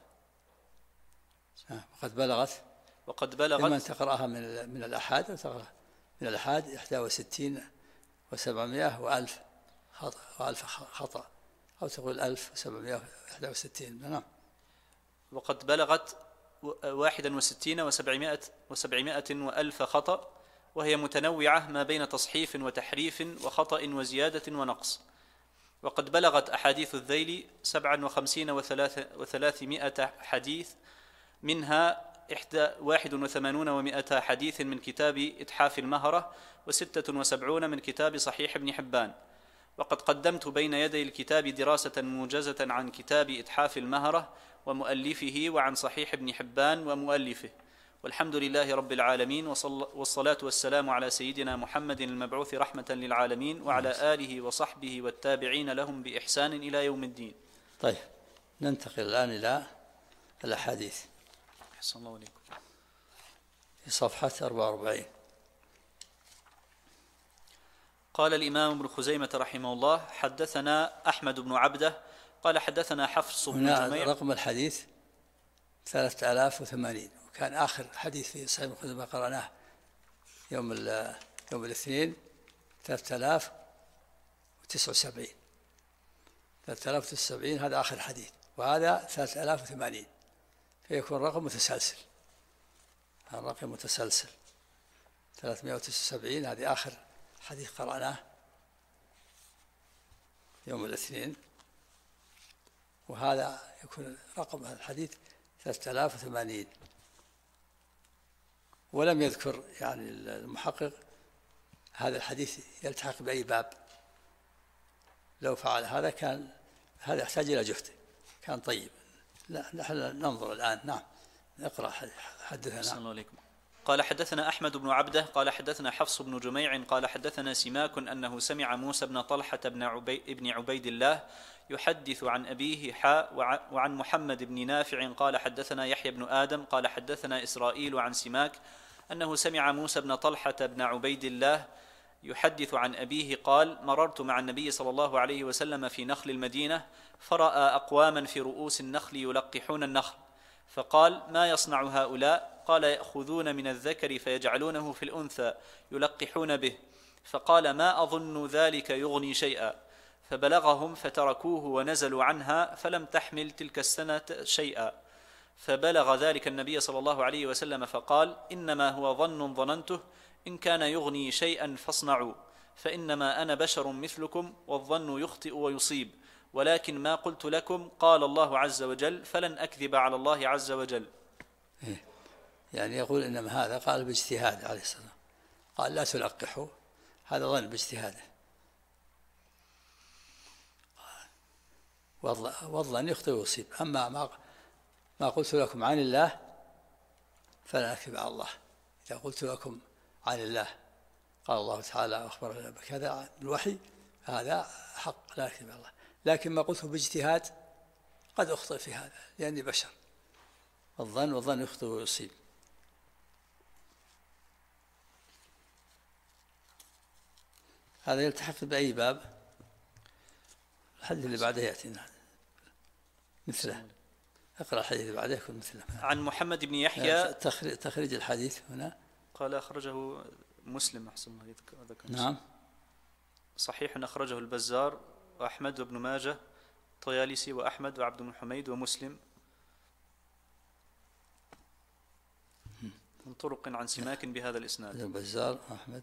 وقد بلغت إما أن تقرأها من الأحاد وتقرأها من الأحاد 61 و700 وألف خطأ أو تقول 1761. نعم. وقد بلغت 61 و700 وألف خطأ، وهي متنوعة ما بين تصحيف وتحريف وخطأ وزيادة ونقص. وقد بلغت أحاديث الذيل 57 و300 حديث، منها 81 و100 حديث من كتاب إتحاف المهرة و76 من كتاب صحيح ابن حبان. وقد قدمت بين يدي الكتاب دراسة موجزة عن كتاب إتحاف المهرة ومؤلفه وعن صحيح ابن حبان ومؤلفه، والحمد لله رب العالمين، والصلاة والسلام على سيدنا محمد المبعوث رحمة للعالمين وعلى آله وصحبه والتابعين لهم بإحسان إلى يوم الدين. طيب، ننتقل الآن إلى الأحاديث. أحسن الله عليكم. في صفحة 44 قال الإمام ابن خزيمة رحمه الله: حدثنا أحمد بن عبده قال حدثنا حفص بن جميع. رقم الحديث 3080، وكان آخر حديث في صحيح ابن خزيمة قرأناه يوم الاثنين 3079 هذا آخر حديث، وهذا 3080، فيكون رقم متسلسل. الرقم متسلسل 379 هذه آخر حديث قرأناه يوم الاثنين، وهذا يكون رقم الحديث 3080. ولم يذكر يعني المحقق هذا الحديث يلتحق بأي باب. لو فعل هذا كان هذا يحتاج إلى جهد، كان طيب. لا نحن ننظر الآن. نعم اقرأ حدثنا. أحسن الله عليكم. قال حدثنا أحمد بن عبده قال حدثنا حفص بن جميع قال حدثنا سماك أنه سمع موسى بن طلحة بن عبيد الله يحدث عن أبيه وعن محمد بن نافع قال حدثنا يحيى بن آدم قال حدثنا إسرائيل عن سماك أنه سمع موسى بن طلحة بن عبيد الله يحدث عن أبيه قال مررت مع النبي صلى الله عليه وسلم في نخل المدينة فرأى أقواما في رؤوس النخل يلقحون النخل فقال ما يصنع هؤلاء؟ قال يأخذون من الذكر فيجعلونه في الأنثى يلقحون به. فقال ما أظن ذلك يغني شيئا. فبلغهم فتركوه ونزلوا عنها فلم تحمل تلك السنة شيئا. فبلغ ذلك النبي صلى الله عليه وسلم فقال إنما هو ظن ظننته إن كان يغني شيئا فاصنعوا فإنما أنا بشر مثلكم والظن يخطئ ويصيب ولكن ما قلت لكم قال الله عز وجل فلن أكذب على الله عز وجل. يعني يقول إنما هذا قال باجتهاد عليه السلام، قال لا تلقحوا، هذا ظن باجتهاده، والظن يخطئ ويصيب. أما ما قلت لكم عن الله فلن أكذب على الله. إذا قلت لكم عن الله قال الله تعالى أخبرنا بكذا بالوحي هذا حق لا أكذب على الله، لكن ما قلته باجتهاد قد أخطئ في هذا لأني بشر. والظن يخطئ ويصيب. هذا يلتحق بأي باب؟ الحديث اللي بعده يأتينا مثله. اقرأ الحديث اللي بعده يكون مثله. عن محمد بن يحيى تخريج الحديث هنا قال أخرجه مسلم. أحسن الله ذكر. نعم صحيح أخرجه البزار وأحمد وابن ماجه طيالسي وأحمد وعبد بن حميد ومسلم من طرق عن سماك بهذا الإسناد. البزار أحمد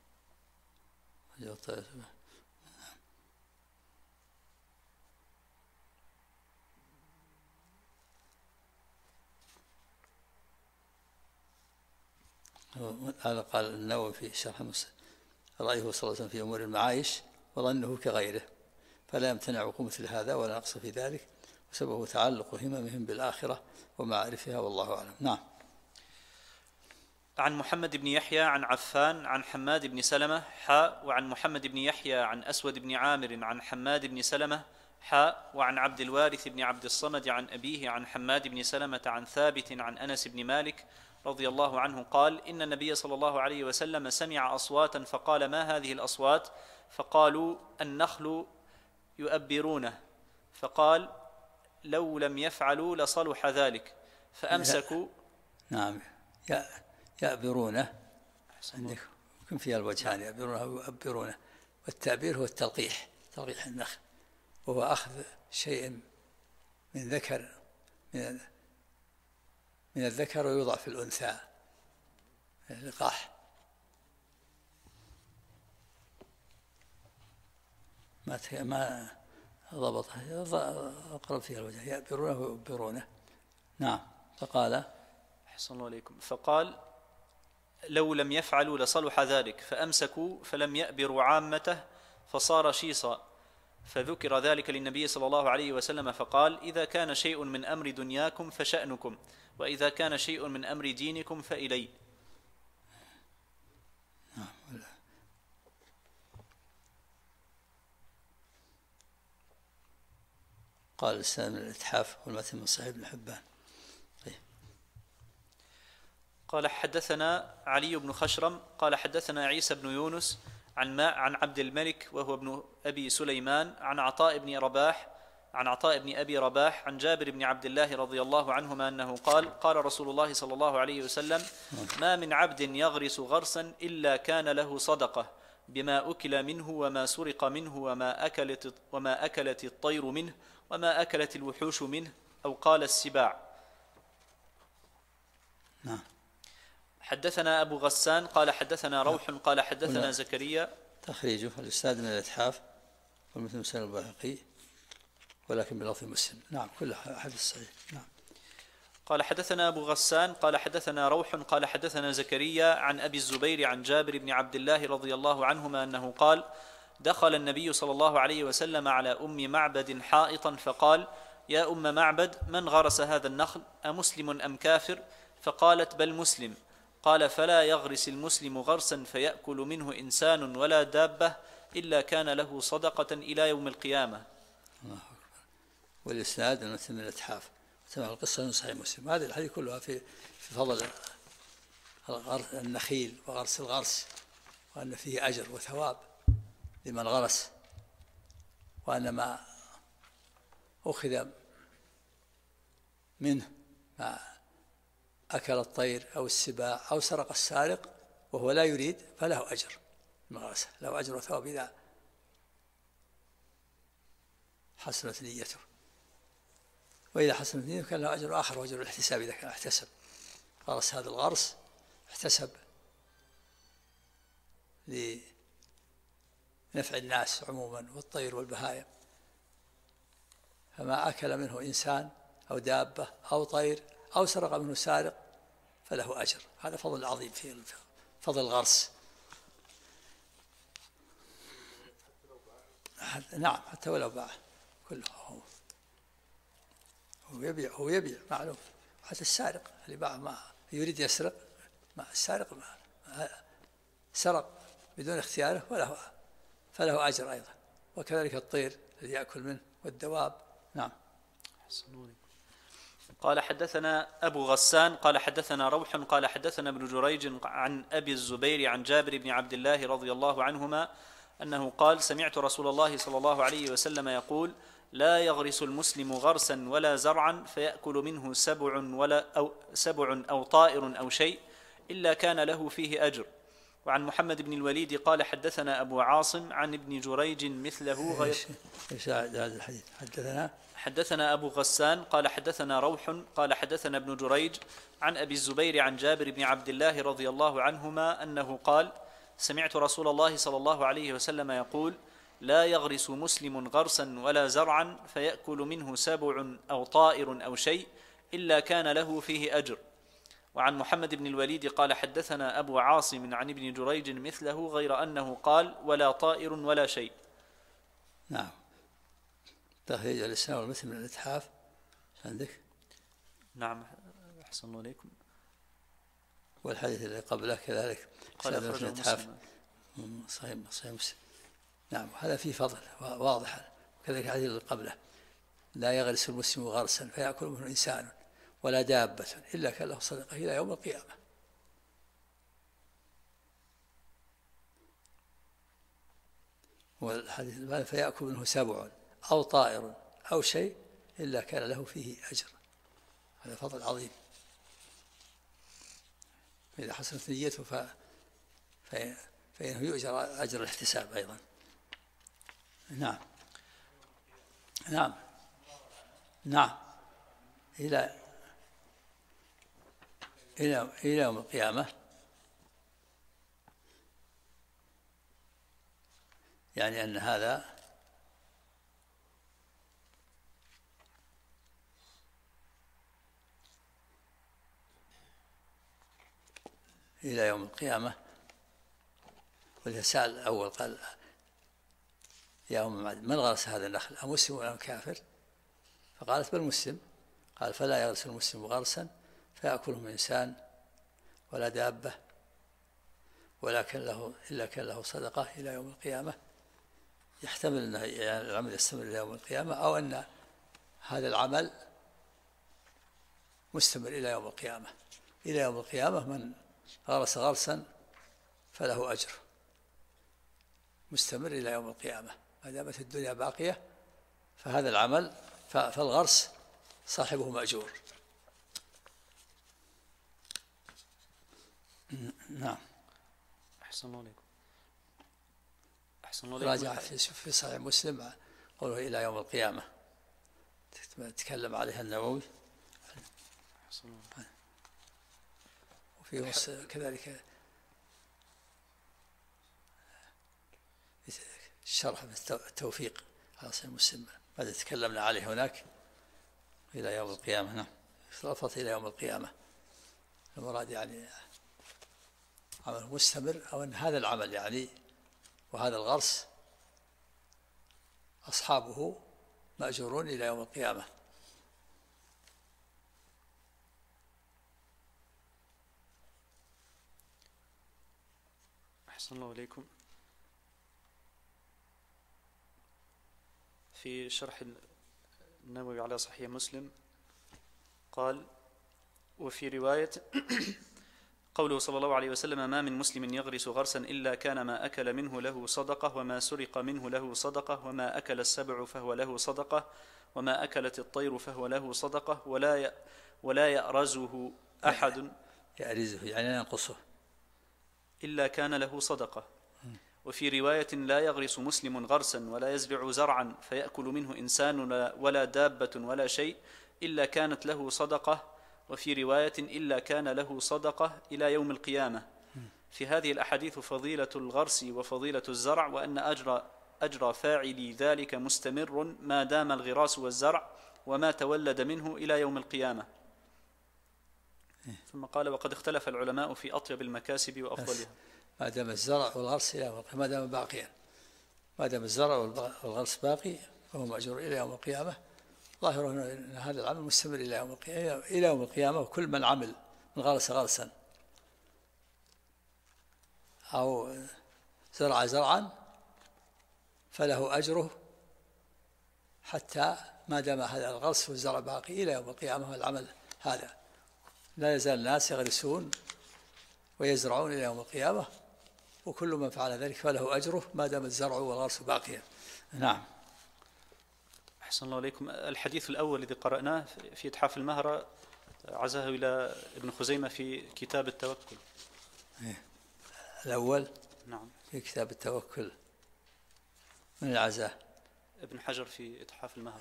هذا قال النووي في شرح مسلم رأيه صلى الله عليه وسلم في أمور المعايش وظنه كغيره فلا يمتنع وقوع مثل هذا ولا نقص في ذلك وسببه تعلق هممهم بالآخرة ومعارفها والله أعلم. نعم. عن محمد بن يحيى عن عفان عن حماد بن سلمة وعن محمد بن يحيى عن أسود بن عامر عن حماد بن سلمة وعن عبد الوارث بن عبد الصمد عن أبيه عن حماد بن سلمة عن ثابت عن أنس بن مالك رضي الله عنه قال إن النبي صلى الله عليه وسلم سمع أصواتا فقال ما هذه الأصوات؟ فقالوا النخل يؤبرونه. فقال لو لم يفعلوا لصلح ذلك فأمسكوا. نعم يأبرونه عندك يمكن فيها الوجهان يأبرونه ويؤبرونه، والتأبير هو التلقيح، تلقيح النخل، وهو أخذ شيء من ذكر من الذكر ويوضع في الأنثى اللقاح. ما ضبطه أقرب فيها الوجه يأبرونه ويؤبرونه. نعم. فقال أحسن الله عليكم. فقال لو لم يفعلوا لصلح ذلك فأمسكوا فلم يأبروا عامته فصار شيصا. فذكر ذلك للنبي صلى الله عليه وسلم فقال إذا كان شيء من أمر دنياكم فشأنكم وإذا كان شيء من أمر دينكم فإلي. قال الإسلام الإتحاف والمتن من صحيح ابن حبان. قال حدثنا علي بن خشرم قال حدثنا عيسى بن يونس عن عبد الملك وهو ابن أبي سليمان عن عطاء بن أبي رباح عن جابر بن عبد الله رضي الله عنهما أنه قال رسول الله صلى الله عليه وسلم ما من عبد يغرس غرسا إلا كان له صدقة بما أكل منه وما سرق منه وما أكلت الطير منه وما أكلت الوحوش منه أو قال السباع. نعم. حدثنا أبو غسان قال حدثنا روح قال حدثنا زكريا. تخريجه الأستاذ من الإتحاف والمثل مسلم الباهقي ولكن بلفظ مسلم. نعم كل حديث صحيح. نعم. قال حدثنا أبو غسان قال حدثنا روح قال حدثنا زكريا عن أبي الزبير عن جابر بن عبد الله رضي الله عنهما أنه قال دخل النبي صلى الله عليه وسلم على أم معبد حائطا فقال يا أم معبد من غرس هذا النخل أمسلم أم كافر؟ فقالت بل مسلم. قال فلا يغرس المسلم غرسا فيأكل منه إنسان ولا دابة إلا كان له صدقة إلى يوم القيامة. الله أكبر. والإسناد أن من الإتحاف تمام القصة من صحيح مسلم. هذه الحديث كلها في فضل النخيل وغرس الغرس، وأن فيه أجر وثواب لمن غرس، وأن ما أخذ منه ما أكل الطير أو السباع أو سرق السارق وهو لا يريد فله أجر من غرسه، له أجر وثواب إذا حسنت نيته، وإذا حسنت نيته كان له أجر آخر وأجر الاحتساب إذا كان احتسب غرس هذا الغرس احتسب لنفع الناس عموما والطير والبهائم، فما أكل منه إنسان أو دابة أو طير أو سرق منه سارق فله أجر. هذا فضل عظيم في فضل الغرس. نعم حتى ولو باع كله هو يبيع معلوم. حتى السارق اللي باع ما يريد يسرق، ما السارق ما سرق بدون اختياره فله أجر أيضا، وكذلك الطير الذي يأكل منه والدواب. نعم. قال حدثنا أبو غسان قال حدثنا روح قال حدثنا ابن جريج عن أبي الزبير عن جابر بن عبد الله رضي الله عنهما أنه قال سمعت رسول الله صلى الله عليه وسلم يقول لا يغرس المسلم غرسا ولا زرعا فيأكل منه سبع أو طائر أو شيء إلا كان له فيه أجر. وعن محمد بن الوليد قال حدثنا أبو عاصم عن ابن جريج مثله غير. إيش هذا الحديث؟ حدثنا أبو غسان قال حدثنا روح قال حدثنا ابن جريج عن أبي الزبير عن جابر بن عبد الله رضي الله عنهما أنه قال سمعت رسول الله صلى الله عليه وسلم يقول لا يغرس مسلم غرسا ولا زرعا فيأكل منه سبع أو طائر أو شيء إلا كان له فيه أجر. وعن محمد بن الوليد قال حدثنا أبو عاصم عن ابن جريج مثله غير أنه قال ولا طائر ولا شيء. نعم. تخريج الإسناد والمتن من الإتحاف عندك؟ نعم أحسن الله عليكم. والحديث اللي قبله كذلك قال أخرجه مسلم. صحيح مسلم. نعم هذا فيه فضل واضح. وكذلك الحديث اللي قبله لا يغرس المسلم غرسا فيأكل منه إنسان ولا دابة إلا كان له صدقة إلى يوم القيامة. والحديث فيأكل منه سبع أو طائر أو شيء إلا كان له فيه أجر. هذا فضل عظيم. إذا حسنت نيته فإنه يؤجر أجر الاحتساب أيضا. نعم نعم نعم إلى يوم القيامة، يعني أن هذا إلى يوم القيامة. والسائل الأول قال يا أم معبد من غرس هذا النخل أمسلم أم كافر؟ فقالت بل مسلم. قال فلا يغرس المسلم غرسا فيأكله من إنسان ولا دابة إلا كان له صدقة إلى يوم القيامة. يحتمل أن العمل يستمر إلى يوم القيامة، أو أن هذا العمل مستمر إلى يوم القيامة. إلى يوم القيامة من غرس غرسا فله أجر مستمر إلى يوم القيامة ما دامت الدنيا باقية، فهذا العمل فالغرس صاحبه مأجور. نعم. أحسن الله عليكم. راجع في صحيح مسلم قوله إلى يوم القيامة تكلم عليها النووي. وفي كذلك الشرح التوفيق على صحيح مسلم ماذا تكلمنا عليه هناك إلى يوم القيامة. نعم رفضت إلى يوم القيامة، المراد يعني عمل مستمر، أو أن هذا العمل يعني وهذا الغرس أصحابه مأجورون إلى يوم القيامة أحسن الله إليكم. في شرح النووي على صحيح مسلم قال: وفي رواية قوله صلى الله عليه وسلم: ما من مسلم يغرس غرسا إلا كان ما أكل منه له صدقة، وما سرق منه له صدقة، وما أكل السبع فهو له صدقة، وما أكلت الطير فهو له صدقة، ولا يأرزه أحد يأرزه يعني ينقصه إلا كان له صدقة. وفي رواية: لا يغرس مسلم غرسا ولا يزرع زرعا فيأكل منه إنسان ولا دابة ولا شيء إلا كانت له صدقة. وفي رواية: إلا كان له صدقة إلى يوم القيامة. في هذه الأحاديث فضيلة الغرس وفضيلة الزرع، وأن أجر فاعلي ذلك مستمر ما دام الغراس والزرع وما تولد منه إلى يوم القيامة. ثم قال: وقد اختلف العلماء في أطيب المكاسب وأفضلها. ما دام الزرع والغرس إلى يوم القيامة، ما دام باقيا، ما دام الزرع والغرس باقي فهو مأجور إلى يوم القيامة. ظاهره أن هذا العمل مستمر إلى يوم القيامة. وكل من عمل من غرس غرسا أو زرع زرعا فله أجره حتى ما دام هذا الغرس والزرع باقي إلى يوم القيامة. والعمل هذا لا يزال الناس يغرسون ويزرعون إلى يوم القيامة، وكل من فعل ذلك فله أجره ما دام الزرع والغرس باقيا. نعم. أحسن الله إليكم. الحديث الأول الذي قرأناه في إتحاف المهرة عزاه إلى ابن خزيمة في كتاب التوكل. الأول نعم في كتاب التوكل من العزاه ابن حجر في إتحاف المهرة.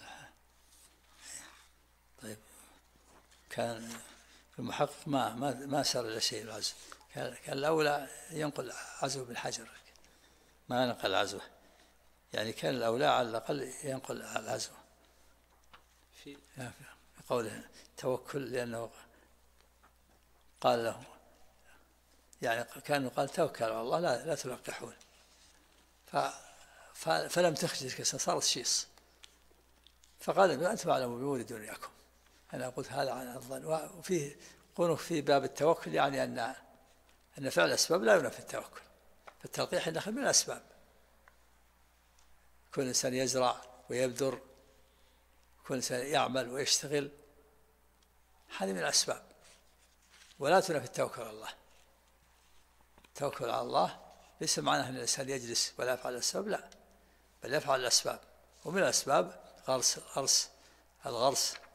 طيب، كان المحقق ما سار إلى شيء العزو. كان الأولى ينقل عزو ابن حجر، ما نقل عزوه، يعني كان الأولى على الأقل ينقل العزو في قوله توكل، لأنه قال له يعني كان قال توكل على الله لا تلقحون، فلم تخرج الكسر، صارت شيص، فقال أنتم أعلموا بأمور دنياكم، أنا قلت هذا عن الظن. وفيه قوله في باب التوكل يعني أن فعل الأسباب لا ينافي التوكل، فالتلقيح النخل من الأسباب. كل إنسان يزرع ويبذر، كل إنسان يعمل ويشتغل، هذه من الأسباب ولا تنافي التوكل على الله. التوكل على الله ليس معناه أن الإنسان يجلس ولا يفعل الأسباب، لا، بل يفعل الأسباب. ومن الأسباب الغرس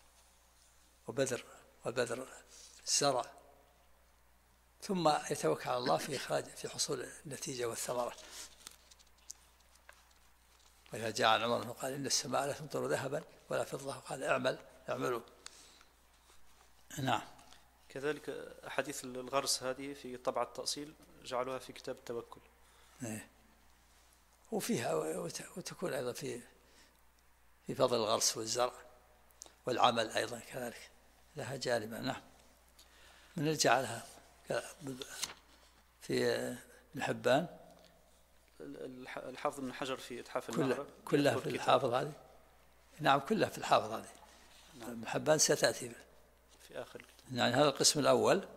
وبذر الزرع، ثم يتوكل على الله في حصول النتيجة والثمرة. وإذا جاء عن عمر قال إن السماء لا تمطر ذهبا ولا فضة، قال اعملوا. نعم. كذلك أحاديث الغرس هذه في طبعة التأصيل جعلوها في كتاب التوكل. وفيها وتكون أيضا في فضل الغرس والزرع والعمل أيضا كذلك لها جانبا. نعم. من جعلها في ابن حبان، الحافظ ابن حجر في إتحاف المهرة كلها في الحافظ هذه. نعم، كلها في الحافظ هذه. نعم. ابن حبان ستأتي في آخر الكتاب. يعني هذا القسم الأول.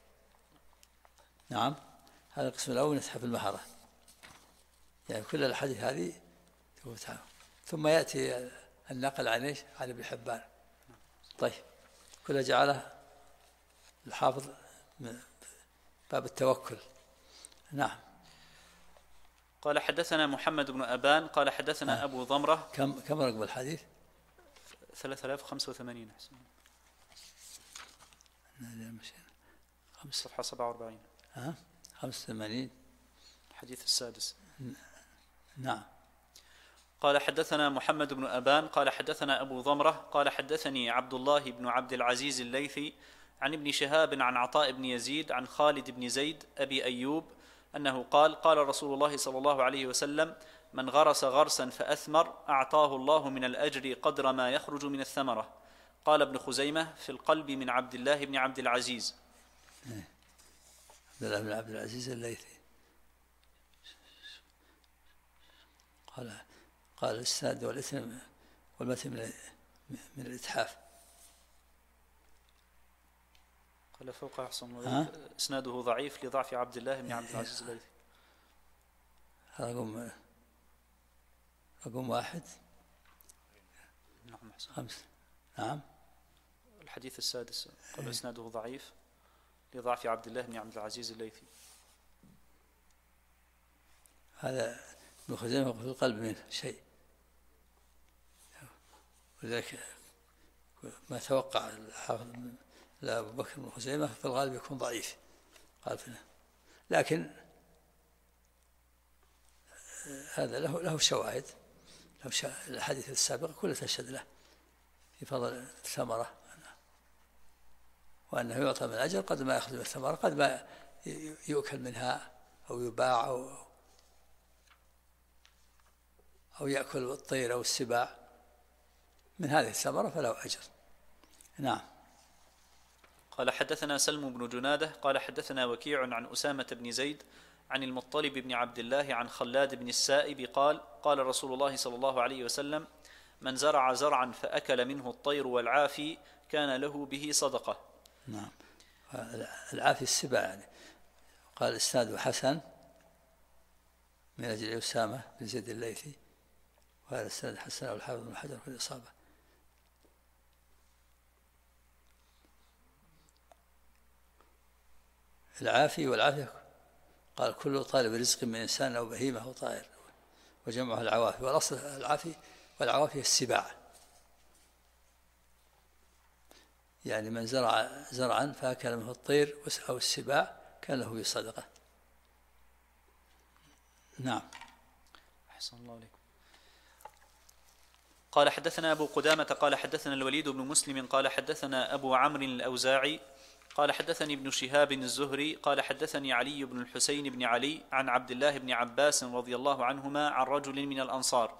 نعم، هذا القسم الأول من إتحاف المهرة، يعني كل الحديث هذه. ثم يأتي النقل عن ابن حبان. طيب، كلها جعله الحافظ من باب التوكل. نعم. قال حدثنا محمد بن أبان قال حدثنا أبو ضمرة. كم رقم الحديث؟ 3085. صفحة 47. 85. الحديث السادس. نعم. قال حدثنا محمد بن أبان قال حدثنا أبو ضمرة قال حدثني عبد الله بن عبد العزيز الليثي عن ابن شهاب عن عطاء بن يزيد عن خالد بن زيد أبي أيوب أنه قال رسول الله صلى الله عليه وسلم: من غرس غرسا فأثمر أعطاه الله من الأجر قدر ما يخرج من الثمرة. قال ابن خزيمة: في القلب من عبد الله بن عبد العزيز. عبد الله بن عبد العزيز الليثي. قال الإسناد والمتن من الإتحاف. قال فوق أحسن إسناده ضعيف لضعف عبد الله بن عبد العزيز الليثي. رقم 1. نعم 5. نعم. الحديث السادس قال إسناده ضعيف لضعف عبد الله بن عبد العزيز الليثي. هذا ابن خزيمة في القلب منه شيء، ولذلك ما توقع الحافظ أبو بكر بن خزيمة في الغالب يكون ضعيف، قال فيه. لكن هذا له شواهد، الحديث السابق كلها تشهد له في فضل الثمرة، وأنه يعطى من الأجر قد ما يأخذ من الثمرة، قد ما يؤكل منها أو يباع أو يأكل الطير أو السباع من هذه الثمرة فله أجر. نعم. قال حدثنا سلم بن جنادة قال حدثنا وكيع عن أسامة بن زيد عن المطلب بن عبد الله عن خلاد بن السائب قال قال رسول الله صلى الله عليه وسلم: من زرع زرعا فأكل منه الطير والعافي كان له به صدقة. نعم. العافي السباع يعني. قال إسناده حسن من أجل أسامة بن زيد الليثي، وهذا السند حسن الحافظ بن حجر في الإصابة. العافي والعافية قال كل طالب رزق من إنسان أو بهيمة أو طائر، وجمعها العوافي، والأصل العافي والعوافي السباع، يعني من زرع زرعا فأكل منه الطير أو السباع كان له بصدقة. نعم. أحسن الله عليكم. قال حدثنا أبو قدامة قال حدثنا الوليد بن مسلم قال حدثنا أبو عمرو الأوزاعي قال حدثني ابن شهاب الزهري قال حدثني علي بن الحسين بن علي عن عبد الله بن عباس رضي الله عنهما عن رجل من الأنصار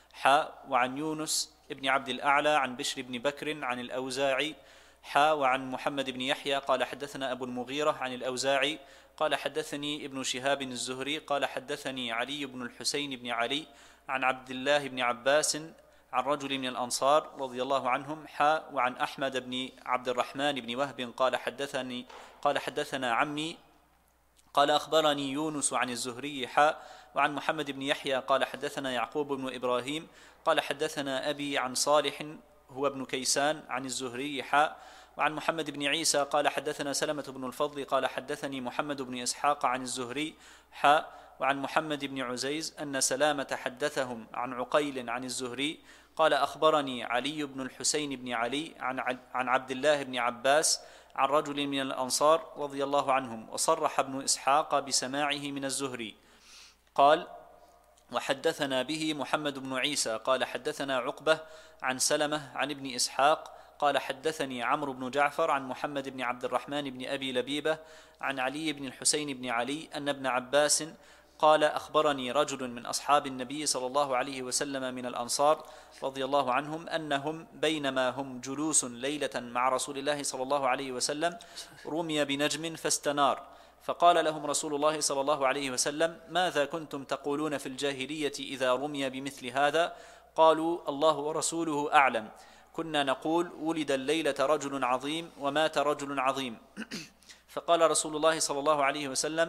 وعن يونس بن عبد الأعلى عن بشر بن بكر عن الأوزاعي وعن محمد بن يحيى قال حدثنا أبو المغيرة عن الأوزاعي قال حدثني ابن شهاب الزهري قال حدثني علي بن الحسين بن علي عن عبد الله بن عباس عن رجل من الأنصار رضي الله عنهم وعن أحمد بن عبد الرحمن بن وهب قال حدثنا عمي قال أخبرني يونس عن الزهري وعن محمد بن يحيى قال حدثنا يعقوب بن إبراهيم قال حدثنا أبي عن صالح هو ابن كيسان عن الزهري وعن محمد بن عيسى قال حدثنا سلمة بن الفضل قال حدثني محمد بن إسحاق عن الزهري وعن محمد بن عزيز أن سلامة حدثهم عن عقيل عن الزهري قال أخبرني علي بن الحسين بن علي عن عبد الله بن عباس عن رجل من الأنصار رضي الله عنهم، وصرح ابن إسحاق بسماعه من الزهري. قال: وحدثنا به محمد بن عيسى قال حدثنا عقبة عن سلمة عن ابن إسحاق قال حدثني عمرو بن جعفر عن محمد بن عبد الرحمن بن أبي لبيبة عن علي بن الحسين بن علي أن ابن عباس قال: أخبرني رجل من أصحاب النبي صلى الله عليه وسلم من الأنصار رضي الله عنهم أنهم بينما هم جلوس ليلة مع رسول الله صلى الله عليه وسلم رمي بنجم فاستنار، فقال لهم رسول الله صلى الله عليه وسلم: ماذا كنتم تقولون في الجاهلية إذا رمي بمثل هذا؟ قالوا: الله ورسوله أعلم. كنا نقول: ولد الليلة رجل عظيم ومات رجل عظيم. فقال رسول الله صلى الله عليه وسلم: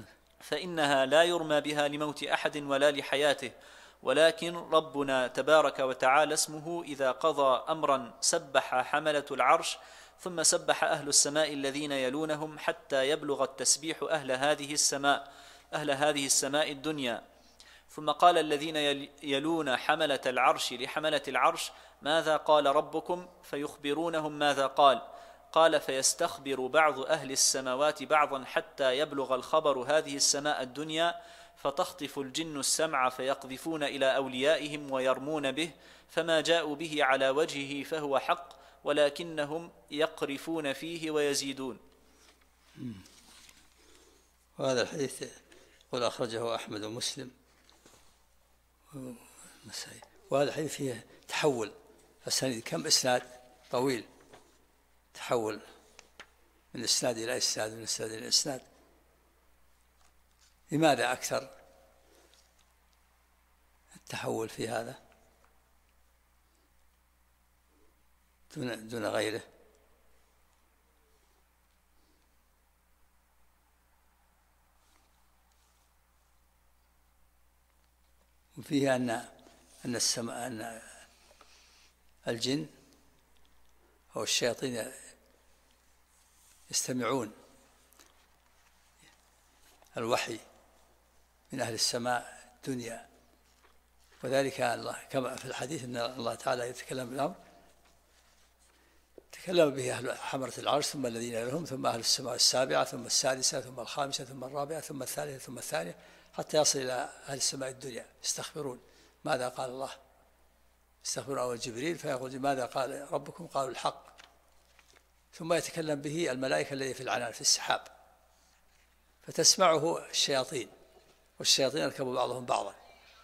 فإنها لا يرمى بها لموت أحد ولا لحياته، ولكن ربنا تبارك وتعالى اسمه إذا قضى أمرا سبح حملة العرش ثم سبح أهل السماء الذين يلونهم حتى يبلغ التسبيح أهل هذه السماء الدنيا. ثم قال الذين يلون حملة العرش لحملة العرش: ماذا قال ربكم؟ فيخبرونهم ماذا قال. قال: فيستخبر بعض أهل السماوات بعضا حتى يبلغ الخبر هذه السماء الدنيا، فتخطف الجن السمع فيقذفون إلى أوليائهم ويرمون به، فما جاءوا به على وجهه فهو حق، ولكنهم يقرفون فيه ويزيدون. وهذا الحديث قل أخرجه أحمد ومسلم، وهذا الحديث فيه تحول فالسند، كم إسناد طويل، تحول من إسناد إلى إسناد، من إسناد إلى إسناد. لماذا أكثر التحول في هذا دون غيره؟ وفيه أن السماء، أن الجن أو الشياطين يستمعون الوحي من أهل السماء الدنيا، وذلك الله كما في الحديث أن الله تعالى يتكلم بالأمر تكلم به أهل حمرة العرش ثم الذين لهم ثم أهل السماء السابعة ثم السادسة ثم الخامسة ثم الرابعة ثم الثالثة ثم الثانية حتى يصل إلى أهل السماء الدنيا يستخبرون ماذا قال الله، يستخبر أول جبريل فيقول ماذا قال ربكم، قالوا الحق، ثم يتكلم به الملائكة الذي في العنان في السحاب فتسمعه الشياطين، والشياطين يركب بعضهم بعضا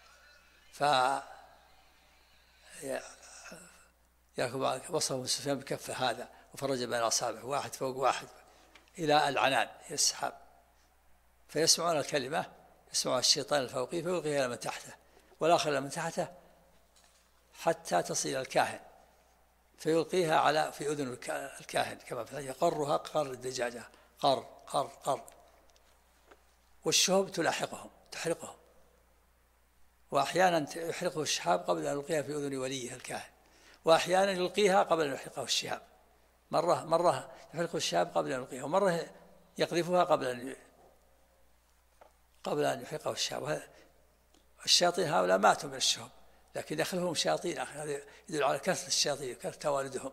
يركب وصفه سفيان بكفه هذا وفرج بين أصابعه واحد فوق واحد إلى العنان إلى السحاب، فيسمعون الكلمة، يسمع الشيطان الفوقي فيلقيها إلى من تحته والآخر إلى من تحته حتى تصل إلى الكاهن فيلقيها في أذن الكاهن كما يقرها قر الدجاجة قر قر قر، والشهب تلاحقهم تحرقهم، وأحيانا يحرقه الشهاب قبل أن يلقيها في أذن وليه الكاهن، وأحيانا يلقيها قبل أن يحرقه الشهاب، مرة يحرقه الشهاب قبل أن يلقيها، ومرة يقذفها قبل أن يحرقه الشهاب. الشياطين هؤلاء ماتوا من الشهب لكن يخلفهم شياطين آخر، هذا يدل على كثرة الشياطين كثرة توالدهم.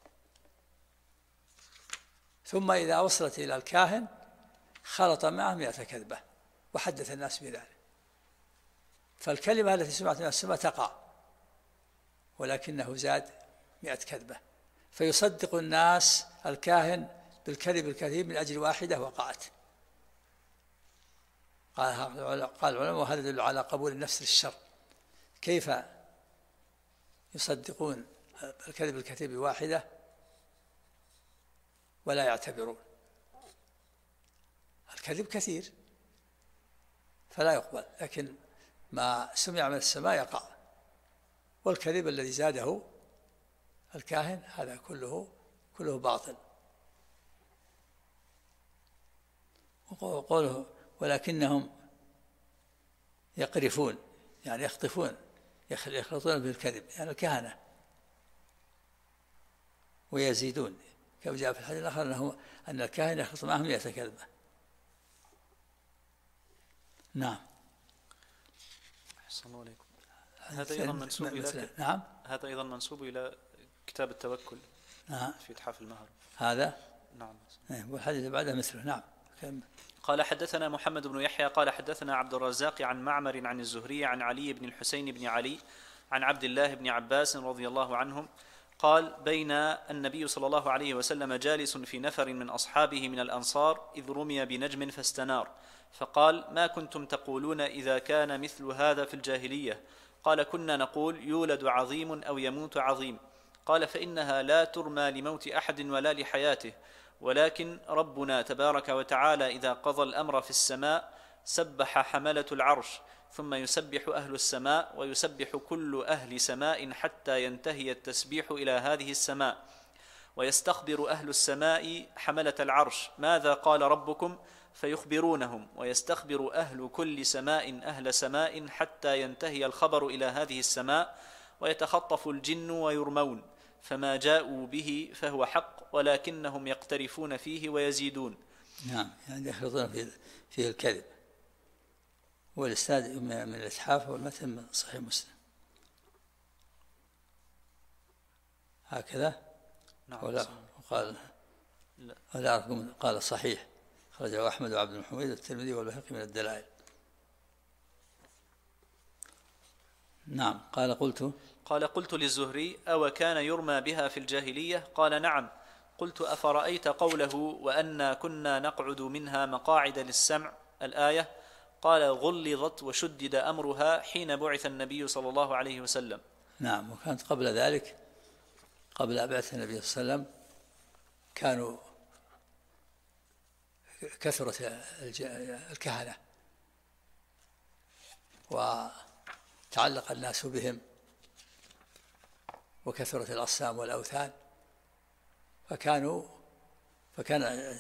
ثم إذا وصلت إلى الكاهن خلط معه 100 كذبة وحدث الناس بذلك، فالكلمة التي سمعت من السماء تقع ولكنه زاد 100 كذبة، فيصدق الناس الكاهن بالكذب الكثير من أجل واحدة وقعت. قال العلماء وهذا يدل على قبول النفس للشر، كيف يصدقون الكذب الكثير بواحدة ولا يعتبرون، الكذب كثير فلا يقبل، لكن ما سمع من السماء يقع، والكذب الذي زاده الكاهن هذا كله باطل. وقوله ولكنهم يقرفون يعني يخطفون يخلطون بالكذب يعني الكهنة ويزيدون، كما جاء في الحديث الآخر أن الكاهن يخلط معهم 100 كذبة. نعم. أحسن الله عليكم. هذا أيضا منسوب إلى نعم. هذا أيضا منسوب إلى كتاب التوكل. نعم. في إتحاف المهر. هذا. نعم. والحديث بعده مثله. نعم. قال حدثنا محمد بن يحيى قال حدثنا عبد الرزاق عن معمر عن الزهري عن علي بن الحسين بن علي عن عبد الله بن عباس رضي الله عنهم قال بين النبي صلى الله عليه وسلم جالس في نفر من أصحابه من الأنصار إذ رمي بنجم فاستنار، فقال ما كنتم تقولون إذا كان مثل هذا في الجاهلية؟ قال كنا نقول يولد عظيم أو يموت عظيم. قال فإنها لا ترمى لموت أحد ولا لحياته، ولكن ربنا تبارك وتعالى إذا قضى الأمر في السماء سبح حملة العرش ثم يسبح أهل السماء ويسبح كل أهل سماء حتى ينتهي التسبيح إلى هذه السماء، ويستخبر أهل السماء حملة العرش ماذا قال ربكم فيخبرونهم، ويستخبر أهل كل سماء أهل سماء حتى ينتهي الخبر إلى هذه السماء، ويتخطف الجن ويرمون، فما جاءوا به فهو حق ولكنهم يقترفون فيه ويزيدون. نعم، يعني يخلطون فيه الكذب. والإسناد من الإتحاف والمتن من صحيح مسلم هكذا. نعم. قال صحيح خرجه أحمد وعبد الحميد والترمذي والبيهقي من الدلائل. نعم. قال قلت للزهري أو كان يرمى بها في الجاهلية؟ قال نعم. قلت أفرأيت قوله وأنا كنا نقعد منها مقاعد للسمع الآية؟ قال غلظت وشدد أمرها حين بعث النبي صلى الله عليه وسلم. نعم. وكانت قبل ذلك قبل بعث النبي صلى الله عليه وسلم كانوا كثرة الكهنة وتعلق الناس بهم وكثرة الأصنام والأوثان، فكان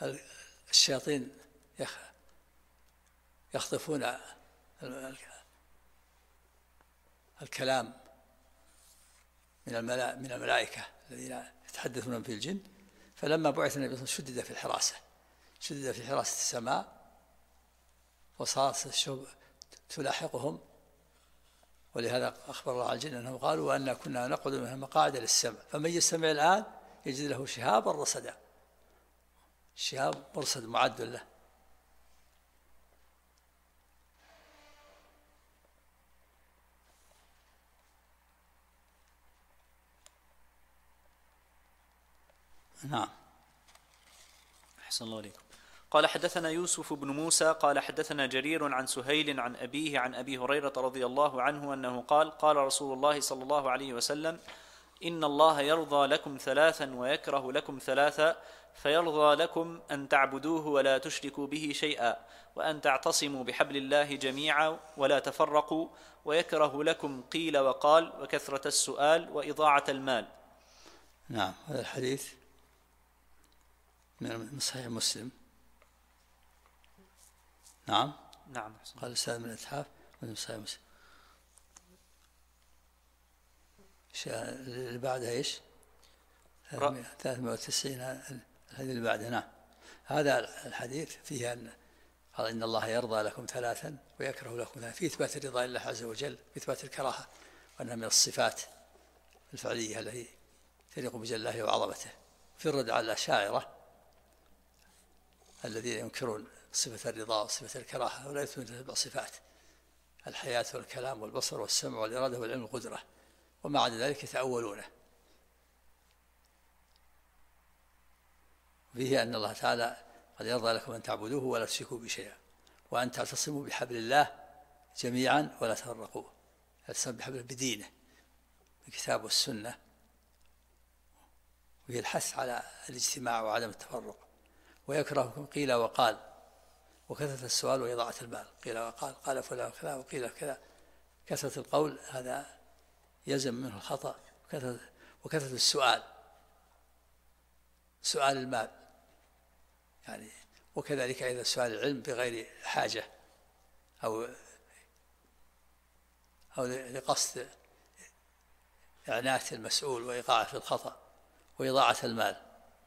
الشياطين يخطفون الكلام من الملائكة الذين يتحدثون في الجن. فلما بعث النبي صلى الله عليه وسلم شدد في حراسة السماء، وصارت الشهب تلاحقهم. ولهذا أخبر الله عن الجن أنهم قالوا وأنا كنا نقعد منها مقاعد للسمع فمن يستمع الآن يجد له شهابا رصدا. شهاب مرصد معد له. نعم. أحسن الله عليكم. قال حدثنا يوسف بن موسى قال حدثنا جرير عن سهيل عن أبيه عن أبي هريرة رضي الله عنه أنه قال قال رسول الله صلى الله عليه وسلم إن الله يرضى لكم ثلاثا ويكره لكم ثلاثا، فيرضى لكم أن تعبدوه ولا تشركوا به شيئا، وأن تعتصموا بحبل الله جميعا ولا تفرقوا، ويكره لكم قيل وقال وكثرة السؤال وإضاعة المال. نعم. هذا الحديث من صحيح مسلم. نعم. نعم. قال الأستاذ من الإتحاف من صحيح مسلم. اللي بعدها ايش؟ 390. الحديث اللي بعده. نعم. هذا الحديث فيه أن قال إن الله يرضى لكم ثلاثا ويكره لكم ثلاثا، في إثبات الرضا لله عز وجل، في إثبات الكراهة، وأنها من الصفات الفعلية التي تليق بجلاله وعظمته، في الرد على الأشاعرة الذين ينكرون صفة الرضا وصفة الكراهة ولا يثبتون سبع صفات: الحياة والكلام والبصر والسمع والإرادة والعلم والقدرة، وما عدا ذلك يتأولونه. فيه أن الله تعالى قد يرضى لكم أن تعبدوه ولا تشركوا بشيئا، وأن تعتصموا بحبل الله جميعا ولا تفرقوا. اعتصموا بحبل بدينه، الكتاب والسنة، وهي الحث على الاجتماع وعدم التفرق. ويكرهكم قيل وقال وكثرة السؤال وإضاعة المال. قيل وقال، قال فلان كذا وقيل كذا. كثرة القول هذا يلزم منه الخطأ، وكثرة السؤال، سؤال المال يعني، وكذلك أيضا سؤال العلم بغير حاجة أو لقصد إعنات المسؤول وإيقاعه في الخطأ، وإضاعة المال.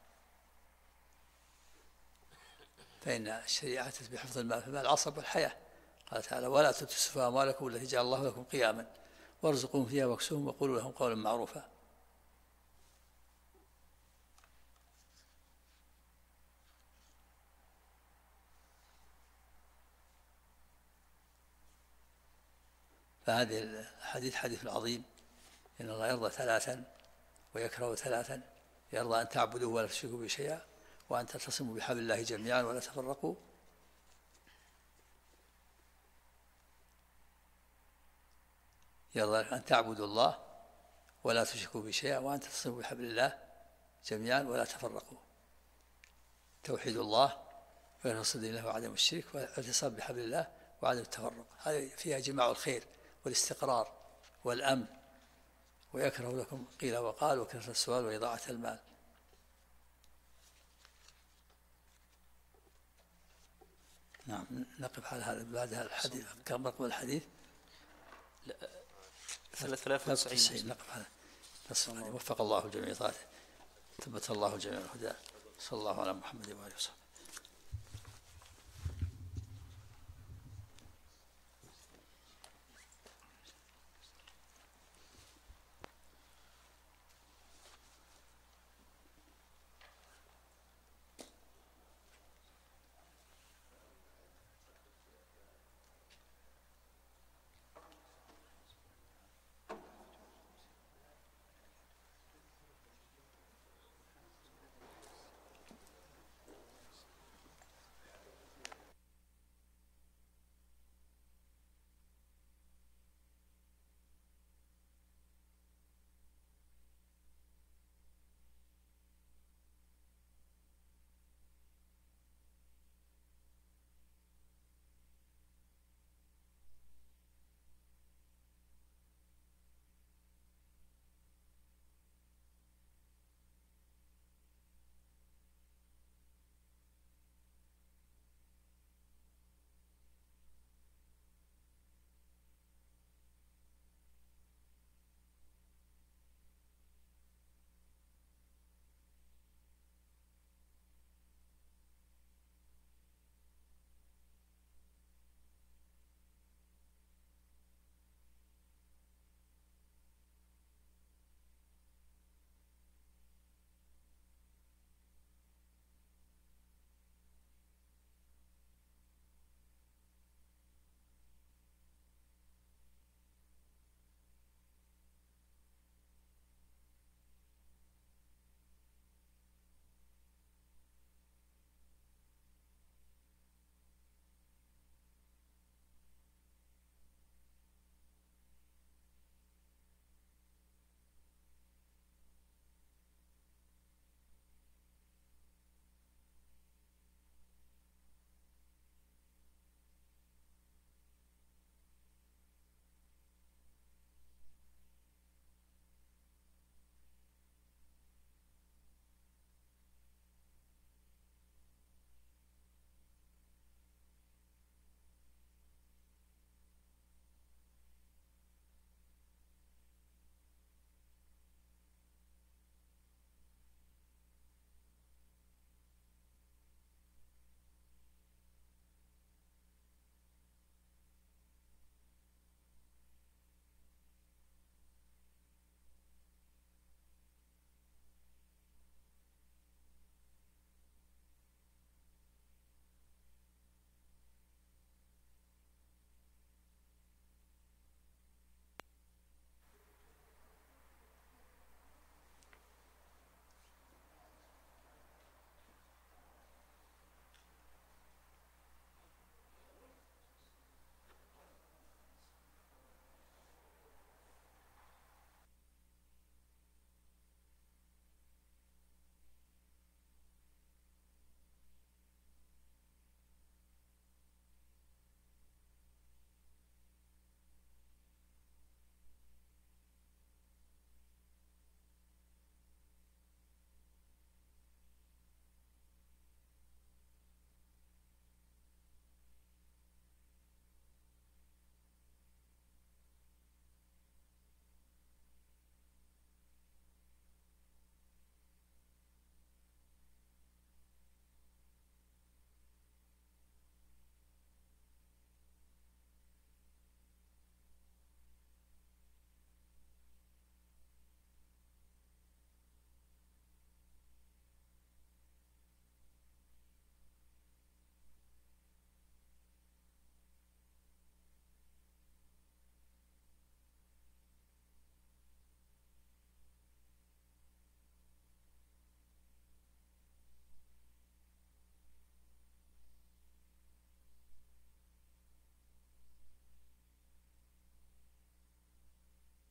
فإن الشريعة تثبت حفظ المال، فالمال عصب الحياة. قال تعالى: ولا تتسفوا أموالكم التي جعل الله لكم قياما وارزقوهم فيها واكسوهم وقولوا لهم قولا معروفا. فهذه الحديث حديث عظيم. إن الله يرضى ثلاثا ويكره ثلاثا: يرضى أن تعبدوه ولا تشركوا به شيئا، وأن تعتصموا بحبل الله جميعا ولا تفرقوا، يرضى أن تعبدوا الله ولا تشركوا به شيئا، وأن تعتصموا بحبل الله جميعا ولا تفرقوا. توحيد الله وإخلاص الدين له وعدم الشرك، والاعتصام بحبل الله وعدم التفرق. هذه فيها جماع الخير والاستقرار والأمن. ويكره لكم قيل وقال وكثرة السؤال وإضاعة المال. نعم. نقف على هذا. بعد هذا الحديث كم رقم الحديث؟ 393. نقف على وفق الله الجميع طاعته، ثبت الله الجميع الهدى. صلى الله على محمد وآله وصحبه.